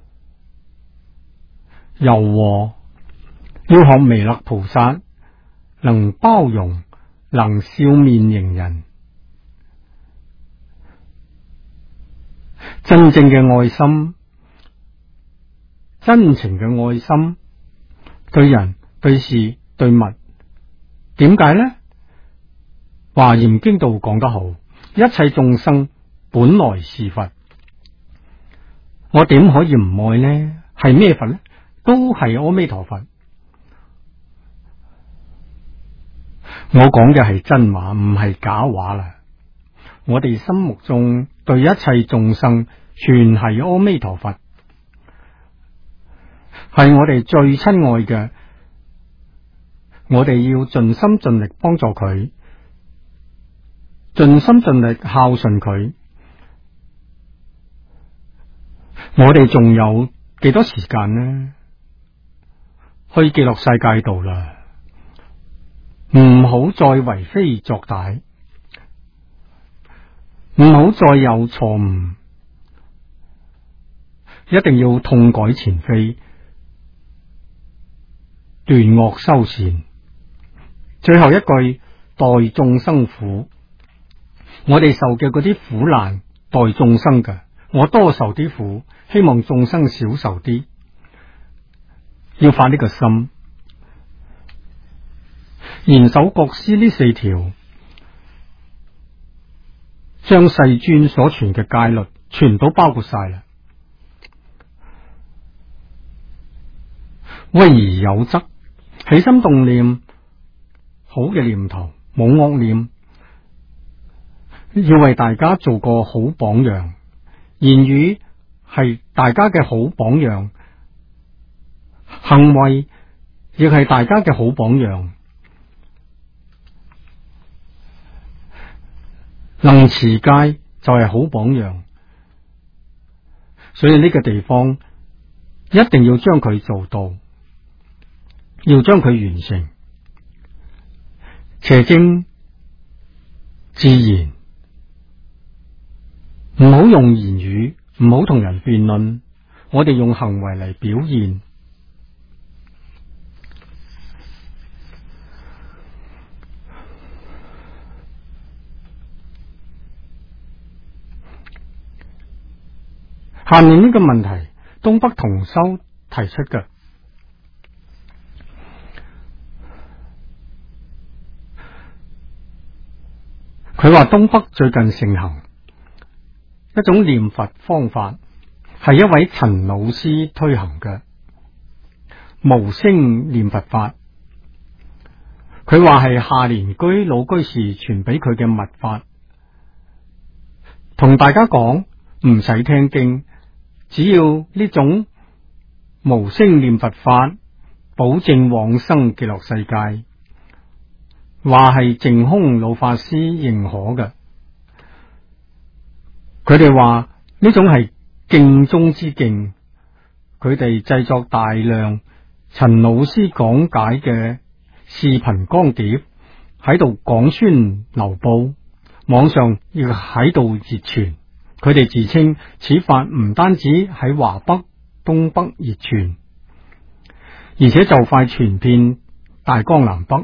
柔和要學彌勒菩薩，能包容，能笑面迎人。真正嘅愛心，真情嘅愛心，對人對事對物，點解呢？華嚴經度講得好，一切眾生本來是佛，我點可以唔愛呢？係咩佛呢？都係阿彌陀佛。我講嘅係真話，唔係假話啦。我哋心目中對一切眾生全係阿彌陀佛，係我哋最親愛嘅，我哋要盡心盡力幫助佢，盡心盡力孝順佢。我哋仲有幾多時間呢？去極樂世界度啦，唔好再為非作歹，唔好再有錯誤，一定要痛改前非，斷惡修善。最後一句，代眾生苦，我哋受嘅嗰啲苦難，代眾生嘅，我多受啲苦，希望眾生少受啲，要發呢個心。嚴守國師呢4條，將世尊所傳嘅戒律全都包括晒啦。威而有則，起心動念好嘅念頭，冇惡念，要為大家做個好榜樣，言語係大家嘅好榜樣，行為亦係大家嘅好榜樣。能持戒就係好榜樣，所以呢個地方一定要將佢做到，要將佢完成。邪正自然，唔好用言語，唔好同人辯論，我哋用行為嚟表現。下面呢個問題，東北同修提出嘅，佢話東北最近盛行一種念佛方法，係一位陳老師推行嘅無聲念佛法。佢話係下蓮居老居士傳俾佢嘅密法，同大家講唔使聽經，只要呢種無聲念佛法，保證往生極樂世界。話係淨空老法師認可嘅，佢哋話呢種係敬中之敬，佢哋製作大量陳老師講解嘅視頻光碟喺度廣宣流布，網上亦喺度熱傳。佢哋自稱此法唔單止喺華北、東北熱傳，而且就快傳遍大江南北。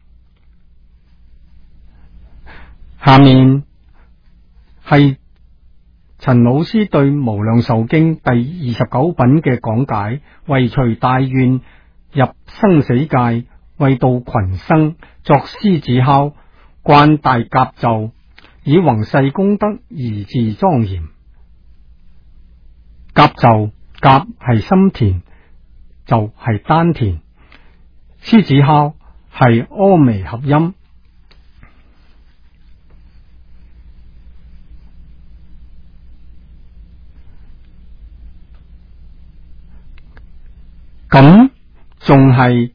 下面係陳老師對《無量壽經》第29品嘅講解，為隨大願入生死界，為度群生，作獅子哮，慣大甲咒，以宏誓功德而自莊嚴。甲咒，甲係心田，就係丹田，獅子哮係阿彌合音。咁仲係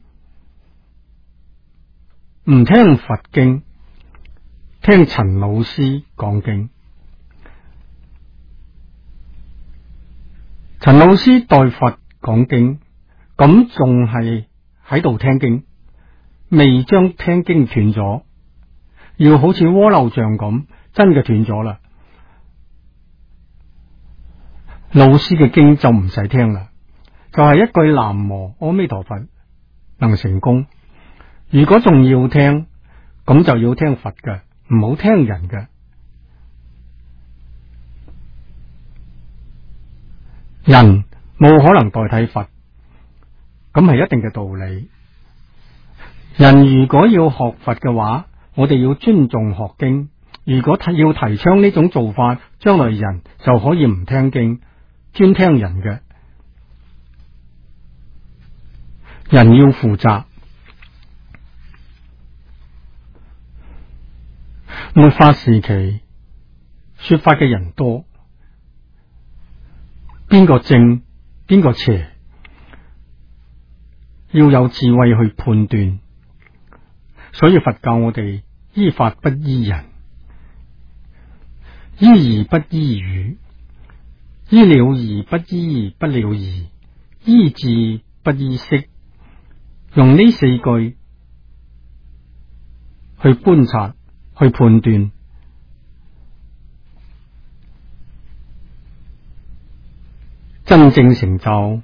唔聽佛經，聽陳老師講經。陳老師代佛講經，咁仲係喺度聽經。 未將聽經斷咗，要好似鍋漏像咁，真嘅斷咗啦。老師嘅經就唔使聽啦，就係一句南無阿彌陀佛能成功。如果仲要聽，咁就要聽佛嘅，唔好聽人嘅。人冇可能代替佛，咁係一定嘅道理。人如果要學佛嘅話，我哋要尊重學經。如果要提倡呢種做法，將來人就可以唔聽經，專聽人嘅。人要負責。末法時期，說法嘅人多，邊個正，邊個邪，要有智慧去判斷。所以佛教我哋依法不依人，依義不依語，依了義不依不了義，依智不依識。用呢四句去觀察，去判斷，真正成就。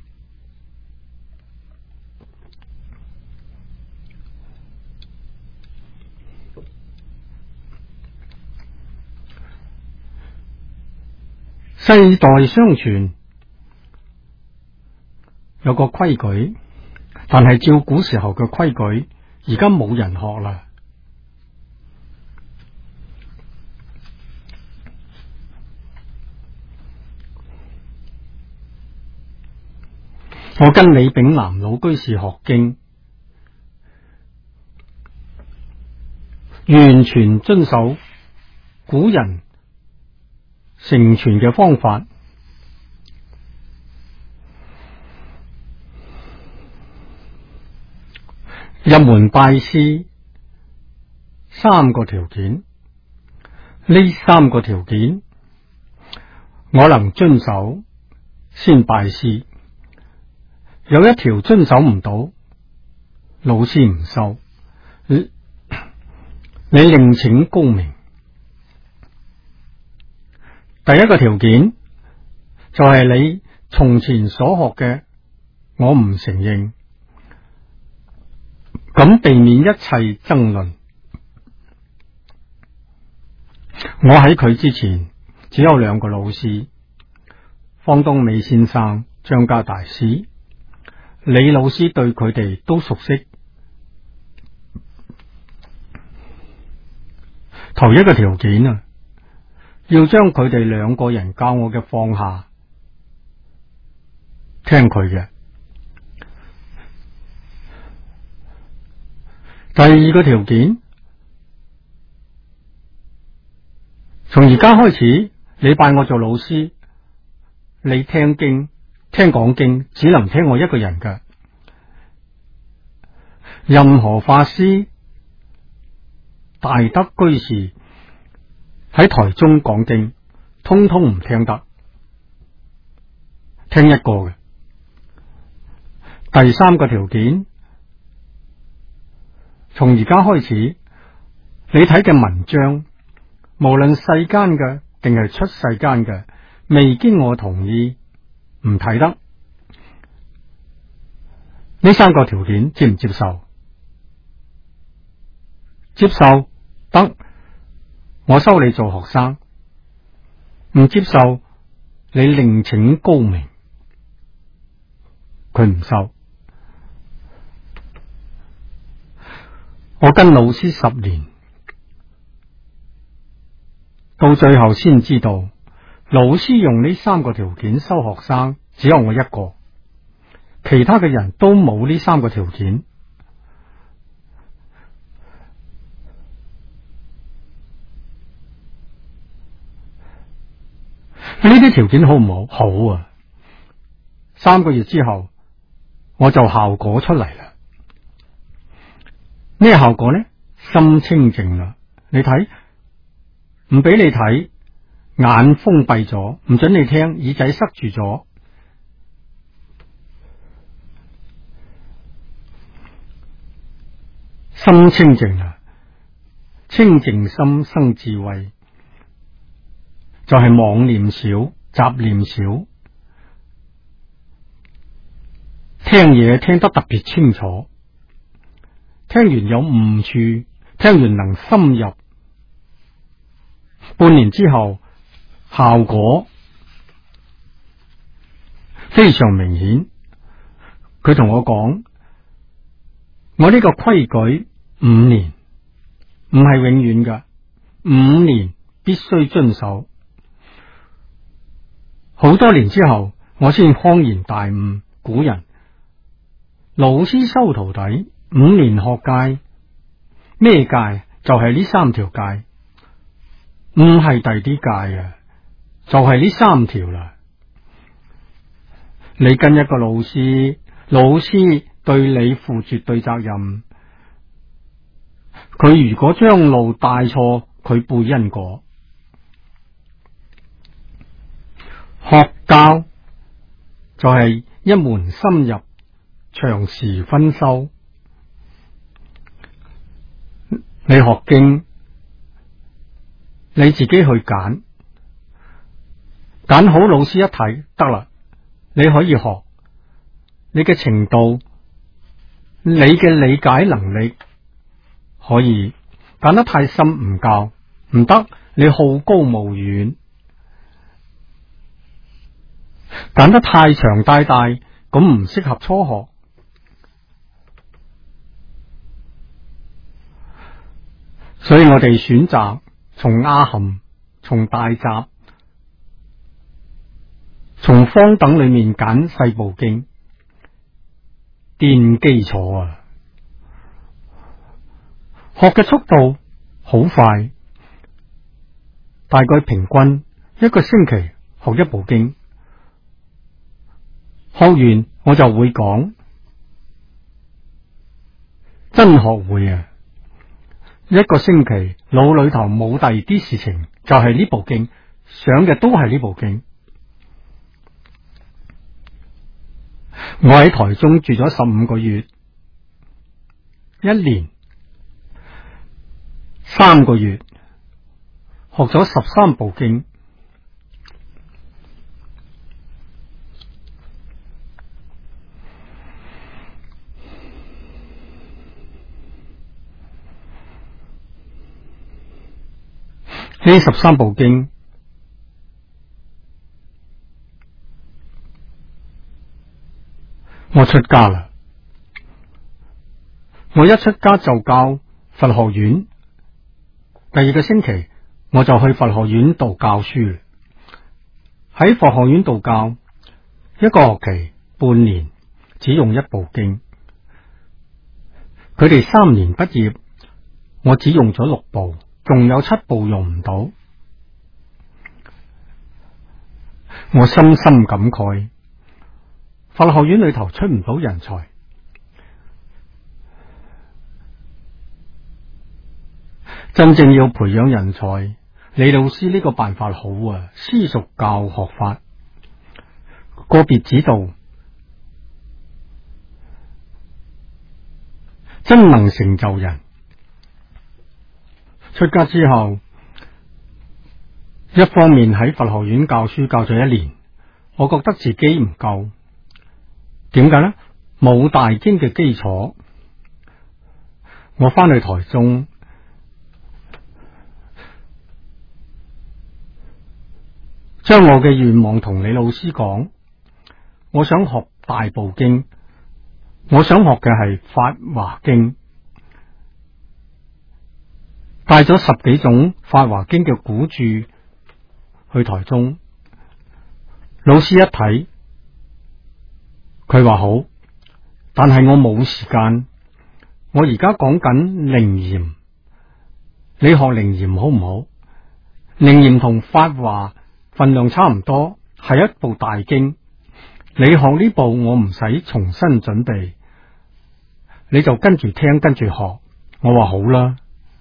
世代相傳有個規矩，但係照古時候嘅規矩，而家冇人學啦。我跟李炳南老居士學經，完全遵守古人成傳嘅方法。入門拜師三個條件，呢三個條件我能遵守先拜師，有一條遵守唔到，老師唔收。你另請高明。第一個條件就係你從前所學嘅，我唔承認，咁避免一切爭論。我喺佢之前只有兩個老師，方東美先生、張家大師。李老師對佢哋都熟悉。頭一個條件啊，要將佢哋兩個人教我嘅放下，聽佢嘅。第二個條件，從而家開始，你拜我做老師，你聽經聽講經只能聽我一個人㗎，任何法師大德居士喺台中講經通通唔聽得，聽一個嘅。第三個條件，從而家開始，你睇嘅文章無論世間嘅定係出世間嘅，未經我同意唔睇得。呢三個條件接唔接受？接受得，我收你做學生；唔接受，你另請高明。佢唔收。我跟老師10年，到最後先知道，老師用呢三個條件收學生，只有我一個，其他嘅人都冇呢三個條件。呢啲條件好唔好？好啊！3個月之後，我就效果出嚟啦。咩效果呢？心清淨啦。你睇，唔俾你睇，眼封閉咗，唔准你聽，耳仔塞住咗。 心清淨啦，清淨心生智慧，就係妄念少，雜念少，聽嘢聽得特別清楚，聽完有悟處，聽完能深入。半年之後，效果非常明顯。佢同我講，我呢個規矩5年，唔係永遠㗎，5年必須遵守。好多年之後，我先恍然大悟，古人老師收徒弟5年學戒，咩戒？就係呢3條戒，唔係第啲戒啊，就係呢3條啦。你跟一個老師，老師對你負絕對責任，佢如果將路帶錯，佢背因果。學教就係一門深入，長時分修。你學經，你自己去揀好老師一睇得啦，你可以學，你嘅程度，你嘅理解能力可以。揀得太深唔教，唔得，你好高騖遠。揀得太長太大，咁唔適合初學。所以我哋選擇從阿含、從大集、從方等裏面揀細部經，奠基礎啊！學嘅速度好快，大概平均1個星期學1部經。學完我就會講，真學會啊！1個星期腦裏頭冇第二啲事情，就係呢部經，想嘅都係呢部經。我喺台中住咗15個月，1年3個月學咗13部經。呢13部經，我出家啦。我一出家就教佛學院，第2個星期我就去佛學院度教書。喺佛學院度教1個學期半年，只用1部經。佢哋3年畢業，我只用咗6部。仲有7部用唔到，我深深感慨，佛學院裏頭出唔到人才，真正要培養人才，李老師呢個辦法好啊，私塾教學法，個別指導，真能成就人。出家之後，一方面喺佛學院教書教咗1年，我覺得自己唔夠。點解呢？冇大經嘅基礎。我翻去台中，將我嘅願望同李老師講，我想學大部經，我想學嘅係法華經。帶咗10幾種法華經嘅古注去台中，老師一睇，佢話好，但係我冇時間。我而家講緊楞嚴，你學楞嚴好唔好？楞嚴同法華分量差唔多，係一部大經。你學呢部我唔使重新準備，你就跟住聽跟住學。我話好啦。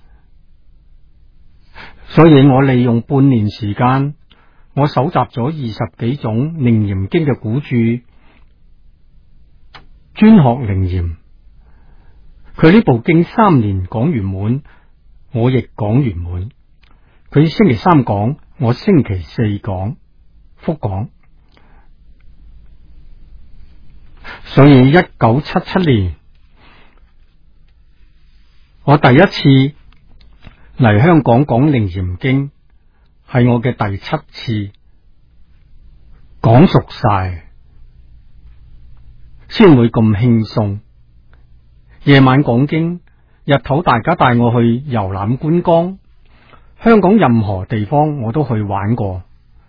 所以我利用半年時間，我搜集咗20幾種楞嚴經嘅古注，專學楞嚴。 佢呢部經3年講圓滿，我亦講圓滿。佢星期3講，我星期4講，復講。所以1977年，我第一次嚟香港講楞嚴經，係我嘅第7次，講熟晒，先會咁輕鬆。夜晚講經，日頭大家帶我去遊覽觀光，香港任何地方我都去玩過。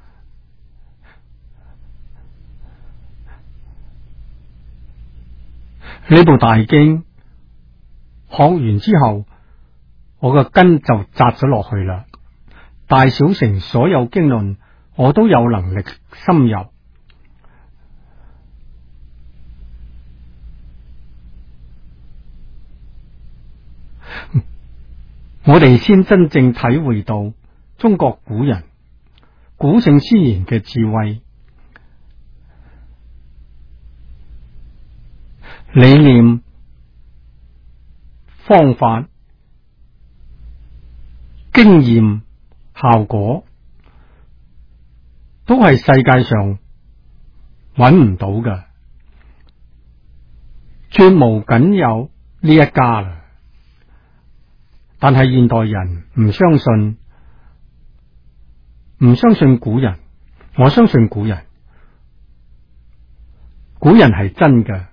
呢部大經學完之後，我個根就扎咗落去啦。大小乘所有經論，我都有能力深入。我哋先真正體會到中國古人古聖先賢嘅智慧、理念、方法、經驗、效果，都係世界上揾唔到嘅，絕無僅有呢一家啦。但係現代人唔相信古人，我相信古人，古人係真嘅。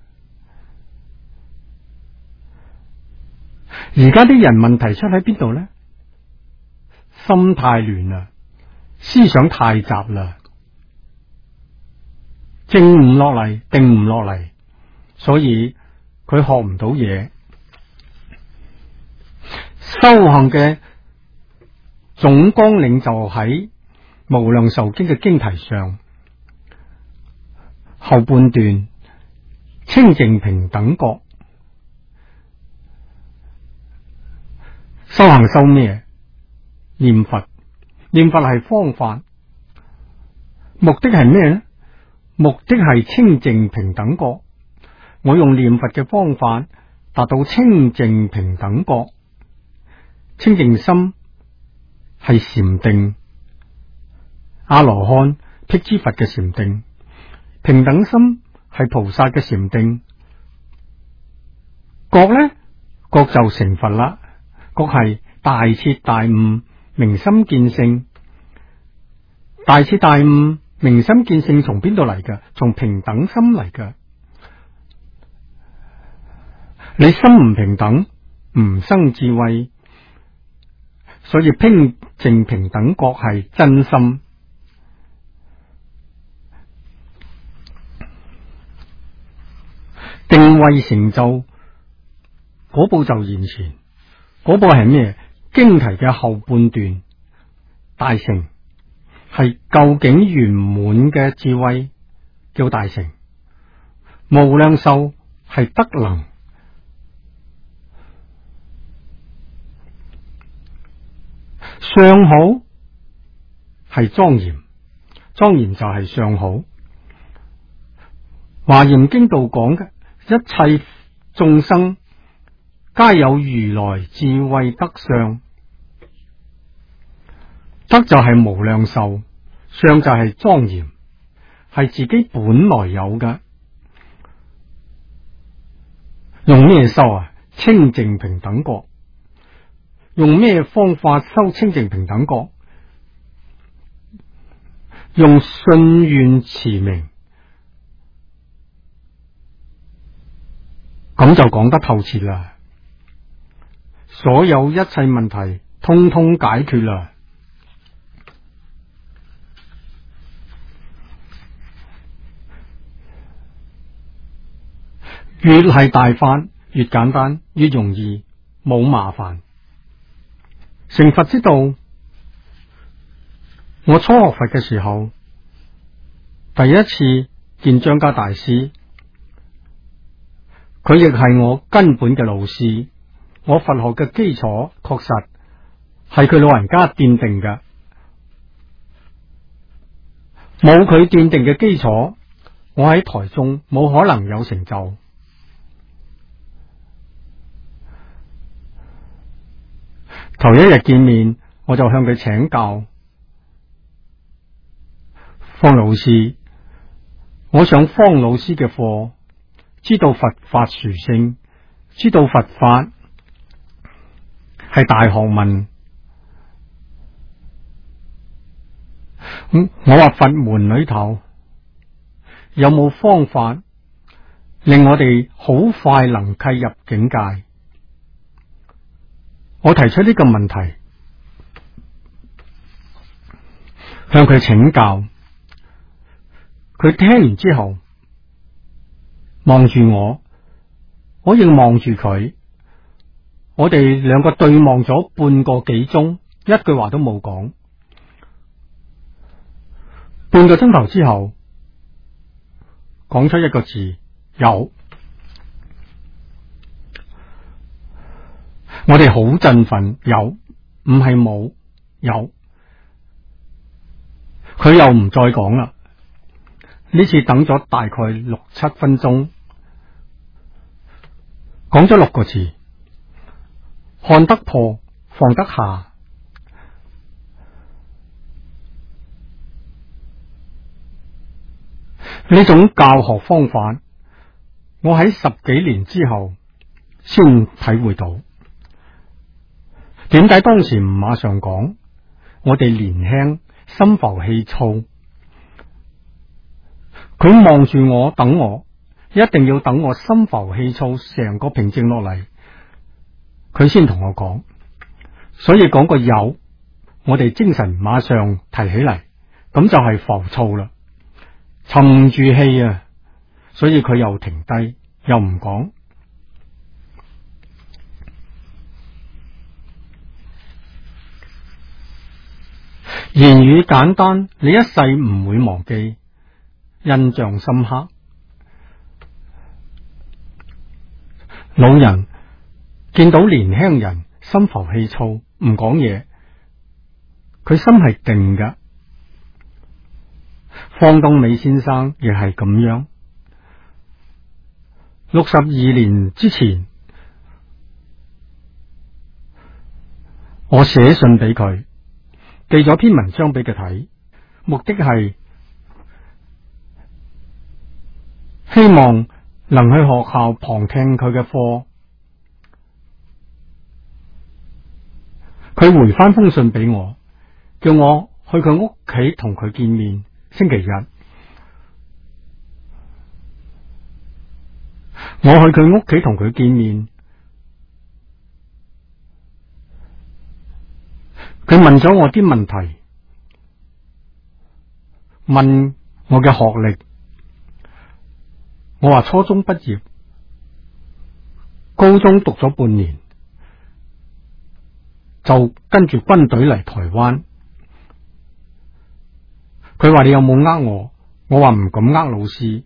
而家啲人問題出喺邊度呢？心太亂啦，思想太雜啦，靜唔落嚟，定唔落嚟，所以佢學唔到嘢。修行嘅總綱領就喺無量壽經嘅經題上，後半段清淨平等覺。修行修咩？念佛，念佛係方法，目的係咩呢？目的係清淨平等覺。我用念佛嘅方法達到清淨平等覺。清淨心係禪定，阿羅漢、辟支佛嘅禪定；平等心係菩薩嘅禪定。覺呢？覺就成佛啦。覺係大徹大悟、明心見性。大徹大悟、明心見性從邊度嚟嘅？從平等心嚟嘅。你心唔平等，唔生智慧。所以清淨平等覺係真心。定位成就嗰步就現前。嗰步係咩？經題嘅後半段，大成係究竟圓滿嘅智慧，叫大成。無量壽係德能。相好係莊嚴，莊嚴就係相好。華嚴經度講嘅一切眾生皆有如來智慧德相，德就係無量壽，相就係莊嚴，係自己本來有嘅。用咩修啊？清淨平等覺。用咩方法修清淨平等覺？用信願持名，咁就講得透徹啦。所有一切問題通通解決啦。越係大法，越簡單，越容易，冇麻煩。成佛之道，我初學佛嘅時候，第一次見張家大師，佢亦係我根本嘅老師。我佛學嘅基礎確實係佢老人家奠定嘅，冇佢奠定嘅基礎，我喺台中冇可能有成就。 頭一日見面，我就向佢請教，方老師，我上方老師嘅課，知道佛法殊勝，知道佛法係大學問。我話佛門裏頭有冇方法令我哋好快能契入境界？我提出呢個問題，向佢請教。佢聽完之後望住我亦望住佢，我哋兩個對望咗半個幾鐘，一句話都冇講。半個鐘頭之後，講出一個字：有。我哋好振奮，有，唔係冇，有。佢又唔再講啦。呢次等咗大概6-7分鐘，講咗6個字：看得破，放得下。呢種教學方法，我喺10幾年之後先體會到。點解當時唔馬上講？我哋年輕，心浮氣躁。佢望住我，等我，一定要等我心浮氣躁，成個平靜落嚟，佢先同我講。所以講個有，我哋精神馬上提起嚟，咁就係浮躁啦，沉住氣啊。所以佢又停低，又唔講。言語簡單，你一世唔會忘記，印象深刻。老人見到年輕人心浮氣躁，唔講嘢，佢心係定㗎。方東美先生亦係咁樣。62年之前，我寫信俾佢，寄咗篇文章俾佢睇，目的係希望能去學校旁聽佢嘅課。佢回翻封信俾我，叫我去佢屋企同佢見面，星期日。我去佢屋企同佢見面，佢問咗我啲問題，問我嘅學歷。我話初中畢業，高中讀咗半年，就跟住軍隊嚟台灣。佢話你有冇呃我？我話唔敢呃老師。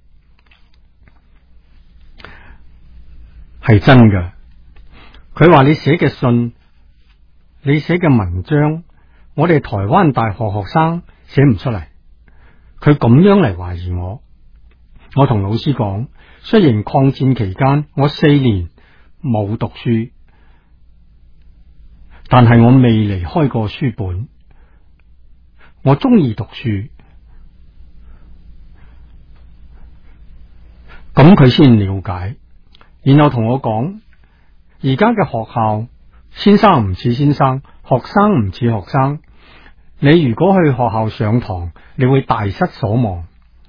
係真㗎。佢話你寫嘅信，你寫嘅文章，我哋台灣大學學生寫唔出嚟。佢咁樣嚟懷疑我。我同老師講，雖然抗戰期間我4年冇讀書，但係我未離開過書本。我中意讀書。咁佢先了解，然後同我講，而家嘅學校，先生唔似先生，學生唔似學生。你如果去學校上堂，你會大失所望。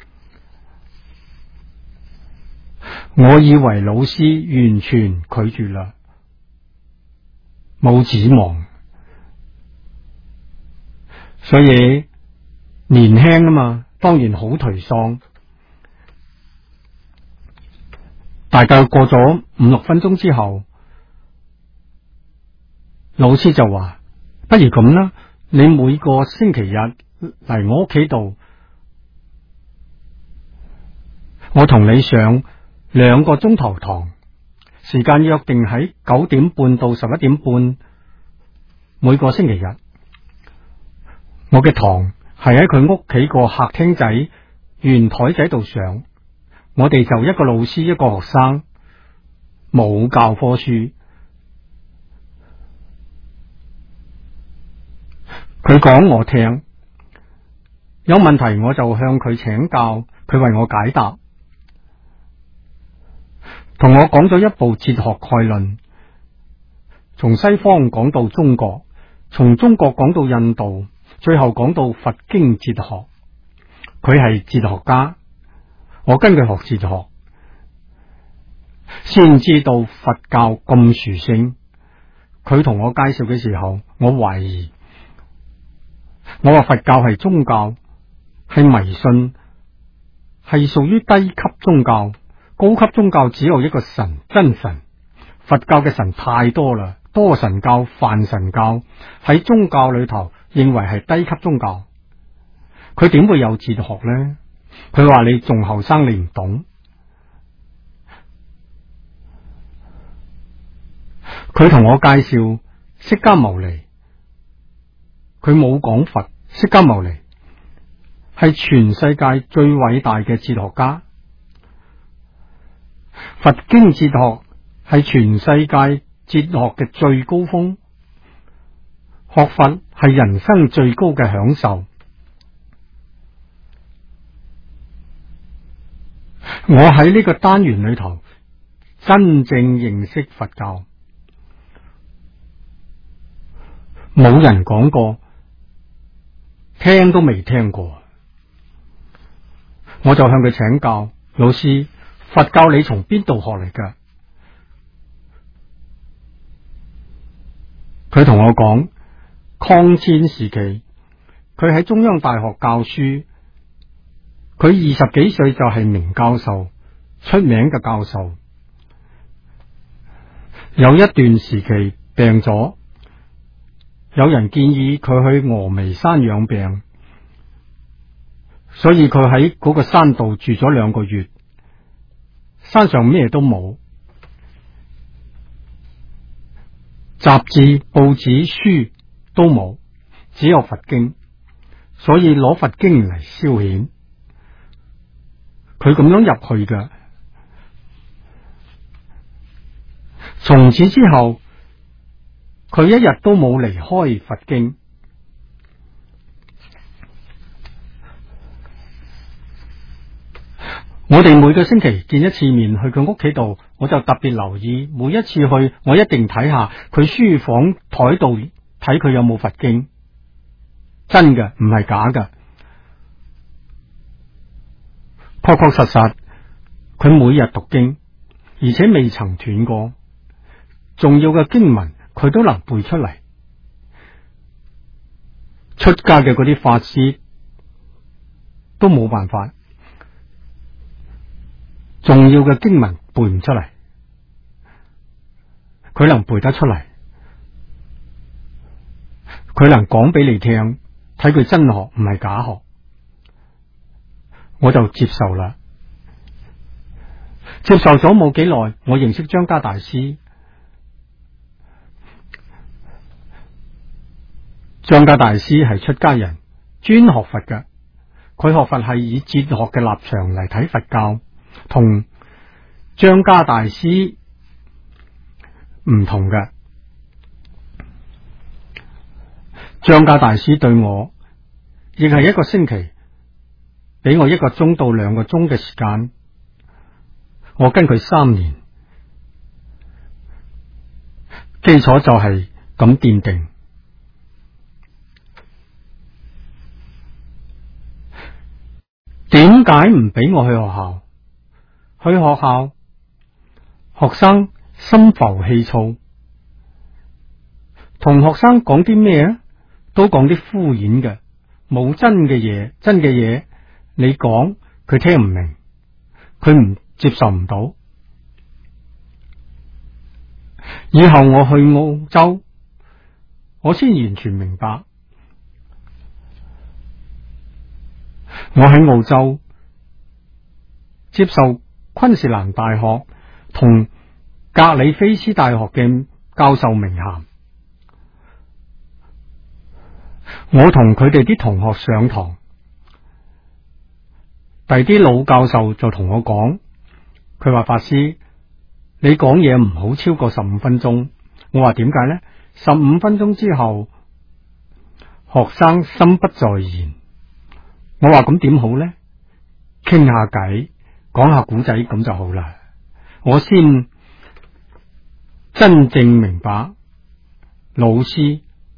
我以為老師完全拒絕啦，冇指望。所以年輕啊嘛，當然好頹喪。大概過咗5-6分鐘之後，老師就話：不如咁啦，你每個星期日嚟我屋企度，我同你上2個鐘頭堂，時間約定喺9點半到11點半，每個星期日。我嘅堂係喺佢屋企個客廳仔圓台仔度上，我哋就一個老師一個學生，冇教科書。 佢講我聽，有問題我就向佢請教，佢為我解答，同我講咗一部哲學概論，從西方講到中國，從中國講到印度，最後講到佛經哲學。佢係哲學家，我跟佢學哲學，先知道佛教咁殊勝。佢同我介紹嘅時候，我懷疑，我話佛教係宗教，係迷信，係屬於低級宗教，高級宗教只有一個神，真神。佛教嘅神太多啦，多神教、泛神教喺宗教裏頭認為係低級宗教。佢點會有哲學呢？佢話你仲後生，你唔懂。佢同我介紹釋迦牟尼，佢冇講佛。釋迦牟尼係全世界最偉大嘅哲學家，佛經哲學係全世界哲學嘅最高峰，學佛係人生最高嘅享受。我喺呢個單元裏頭真正認識佛教，冇人講過，聽都未聽過。我就向佢請教，老師，佛教你從邊度學嚟㗎？佢同我講，抗戰時期佢喺中央大學教書，佢20幾歲就係名教授，出名嘅教授。有一段時期病咗，有人建議佢去峨眉山養病，所以佢喺嗰個山度住咗2個月，山上咩都冇，雜誌、報紙、書都冇，只有佛經，所以攞佛經嚟消遣。佢咁樣入去嘅，從此之後，佢一日都冇離開佛經。我哋每個星期見一次面，去佢屋企度，我就特別留意，每一次去，我一定睇下佢書房台度，睇佢有冇佛經。真嘅，唔係假嘅，確確實實，佢每日讀經，而且未曾斷過，重要嘅經文佢都能背出嚟。出家嘅嗰啲法師都冇辦法，重要嘅經文背唔出嚟，佢能背得出嚟，佢能講俾你聽，睇佢真學唔係假學，我就接受啦。接受咗冇幾耐，我認識張家大師。張家大師係出家人，專學佛嘅。佢學佛係以哲學嘅立場嚟睇佛教，同張家大師唔同嘅。張家大師對我亦係一個星期俾我1個鐘到2個鐘嘅時間，我跟佢3年，基礎就係咁奠定。點解唔俾我去學校？去學校，學生心浮氣躁，同學生講啲咩啊？都講啲敷衍嘅，冇真嘅嘢。真嘅嘢你講佢聽唔明，佢唔接受唔到。以後我去澳洲，我先完全明白。我喺澳洲接受昆士蘭大學同格里菲斯大學嘅教授名銜，我同佢哋啲同學上堂，第啲老教授就同我講，佢話法師，你講嘢唔好超過15分鐘。我話點解呢？15分鐘之後， 學生心不在焉。我話咁點好呢？傾下偈，講下古仔咁就好啦。我先真正明白老師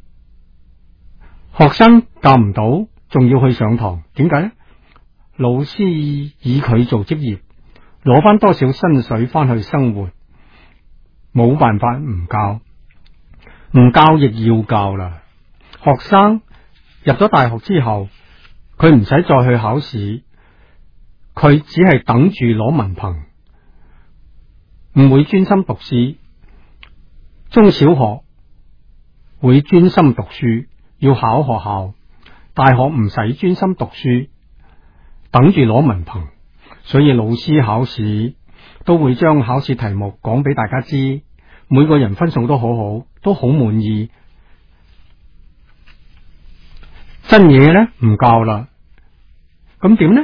學生教唔到，仲要去上堂，點解呢？老師以佢做職業，攞翻多少薪水翻去生活，冇辦法唔教，唔教亦要教啦。學生入咗大學之後，佢唔使再去考試，佢只係等住攞文憑，唔會專心讀書。中小學會專心讀書，要考學校；大學唔使專心讀書，等住攞文憑。所以老師考試都會將考試題目講俾大家知，每個人分數都好好，都好滿意。真嘢呢唔教啦，咁點呢？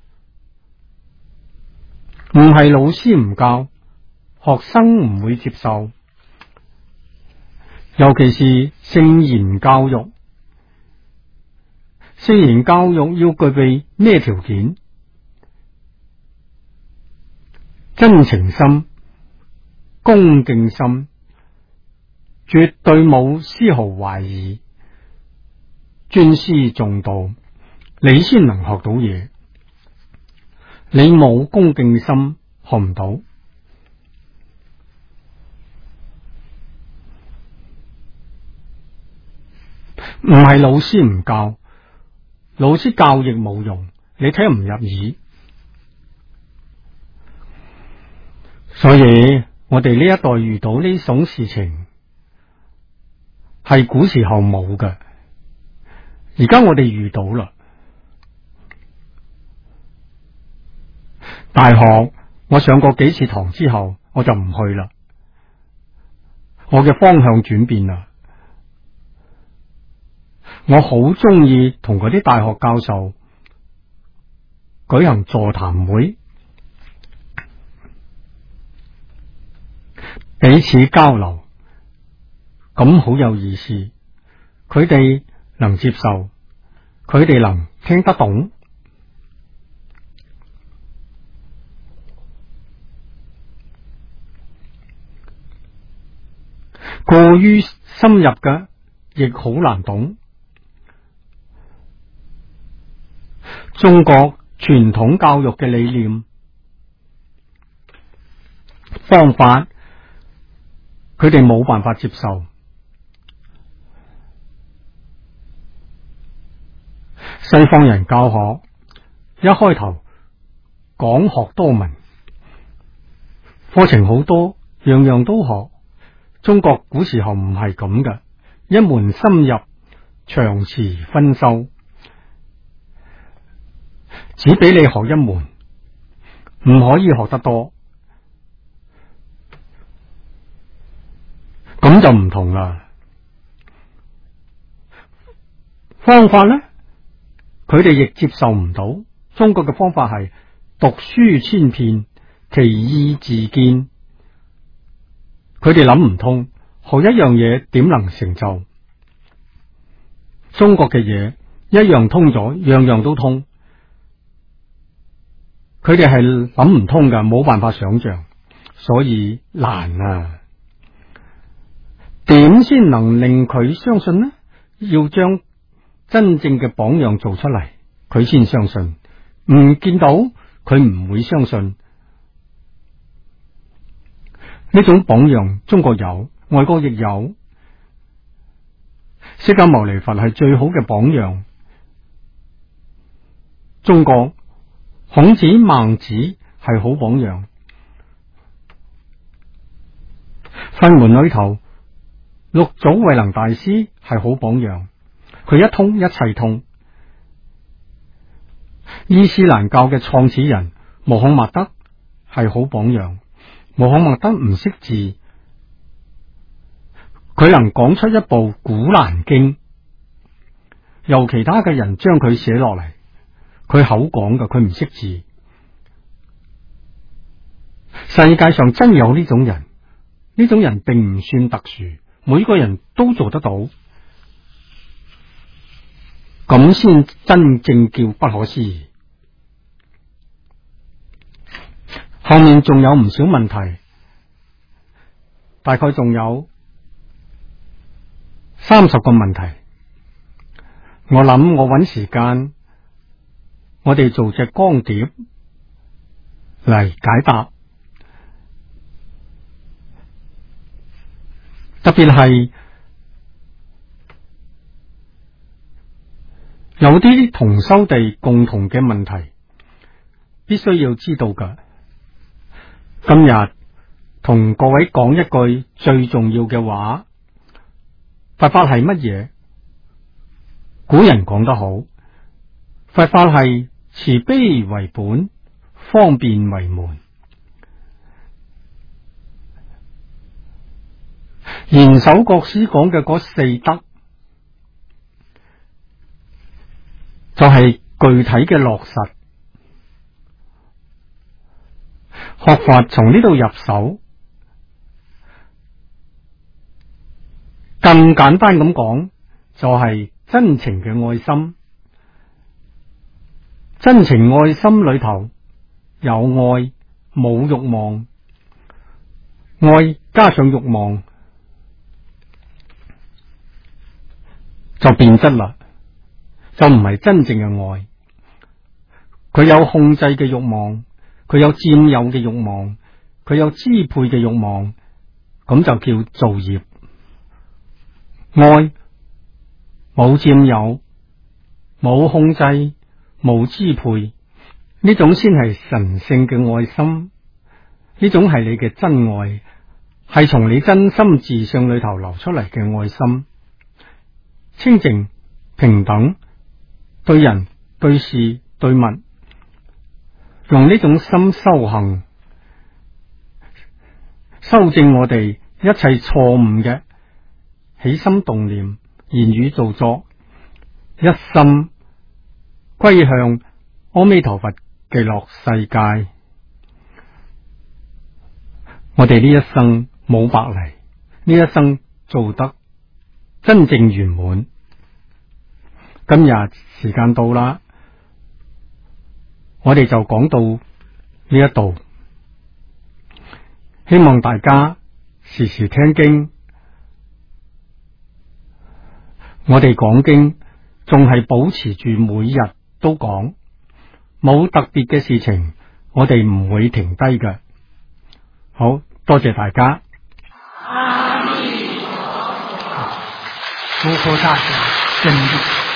唔係老師唔教，學生唔會接受。尤其是聖言教育，聖言教育要具備咩條件？真情心、恭敬心，絕對冇絲毫懷疑，尊師重道，你先能學到嘢。你冇恭敬心，學唔到。唔係老師唔教，老師教亦冇用，你聽唔入耳。所以我哋呢一代遇到呢種事情，係古時候冇嘅，而家我哋遇到啦。大學我上過幾次堂之後，我就唔去啦，我嘅方向轉變啦。我好中意同嗰啲大學教授舉行座談會，彼此交流，咁好有意思。佢哋能接受，佢哋能聽得懂。過於深入嘅，亦好難懂。中國傳統教育嘅理念、方法，佢哋冇辦法接受。西方人教學一開頭講學多聞，課程好多，樣樣都學。中國古時候唔係咁嘅，一門深入，長辭分修，只俾你學一門，唔可以學得多。咁就唔同啦。方法呢，佢哋亦接受唔到。中國嘅方法係讀書千遍，其義自見。佢哋諗唔通，學一樣嘢點能成就？中國嘅嘢一樣通咗，樣樣都通。佢哋係諗唔通㗎，冇辦法想象，所以難啊！點先能令佢相信呢？要將真正嘅榜樣做出嚟，佢先相信。唔見到，佢唔會相信。呢種榜樣，中國有，外國亦有。釋迦牟尼佛係最好嘅榜樣。中國孔子、孟子係好榜樣。佛門裏頭，六祖慧能大師係好榜樣。佢一通一切通。伊斯蘭教嘅創始人穆罕默德係好榜樣。穆罕默德唔識字，佢能講出一部古蘭經，由其他嘅人將佢寫落嚟。佢口講嘅，佢唔識字。世界上真有呢種人，呢種人並唔算特殊，每個人都做得到。 咁先真正叫不可思議。後面仲有唔少問題，大概仲有30個問題。我諗我搵時間，我哋做隻光碟嚟解答，特別係有啲同修地共同嘅問題，必須要知道㗎。今日同各位講一句最重要嘅話，佛法係乜嘢？古人講得好，佛法係慈悲為本，方便為門。賢首國師講嘅嗰4德，就係具體嘅落實。學法從呢度入手，更簡單咁講，就係真情嘅愛心。真情愛心裏頭有愛，冇慾望，愛加上慾望就變質啦，就唔係真正嘅愛。佢有控制嘅慾望，佢有佔有嘅慾望，佢有支配嘅慾望，咁就叫造業。愛冇佔有，冇控制，冇支配，呢種先係神聖嘅愛心，呢種係你嘅真愛，係從你真心自相裏頭流出嚟嘅愛心。清淨平等，對人對事對物，用呢種心修行，修正我哋一切錯誤嘅起心動念、言語造作，一心歸向阿彌陀佛極樂世界。我哋呢一生冇白嚟，呢一生做得真正圓滿。今日時間到啦，我哋就講到呢一度，希望大家時時聽經。我哋講經仲係保持住每日都講，冇特別嘅事情，我哋唔會停低嘅。好多謝大家。 阿彌陀佛。 諸佛大聖真理。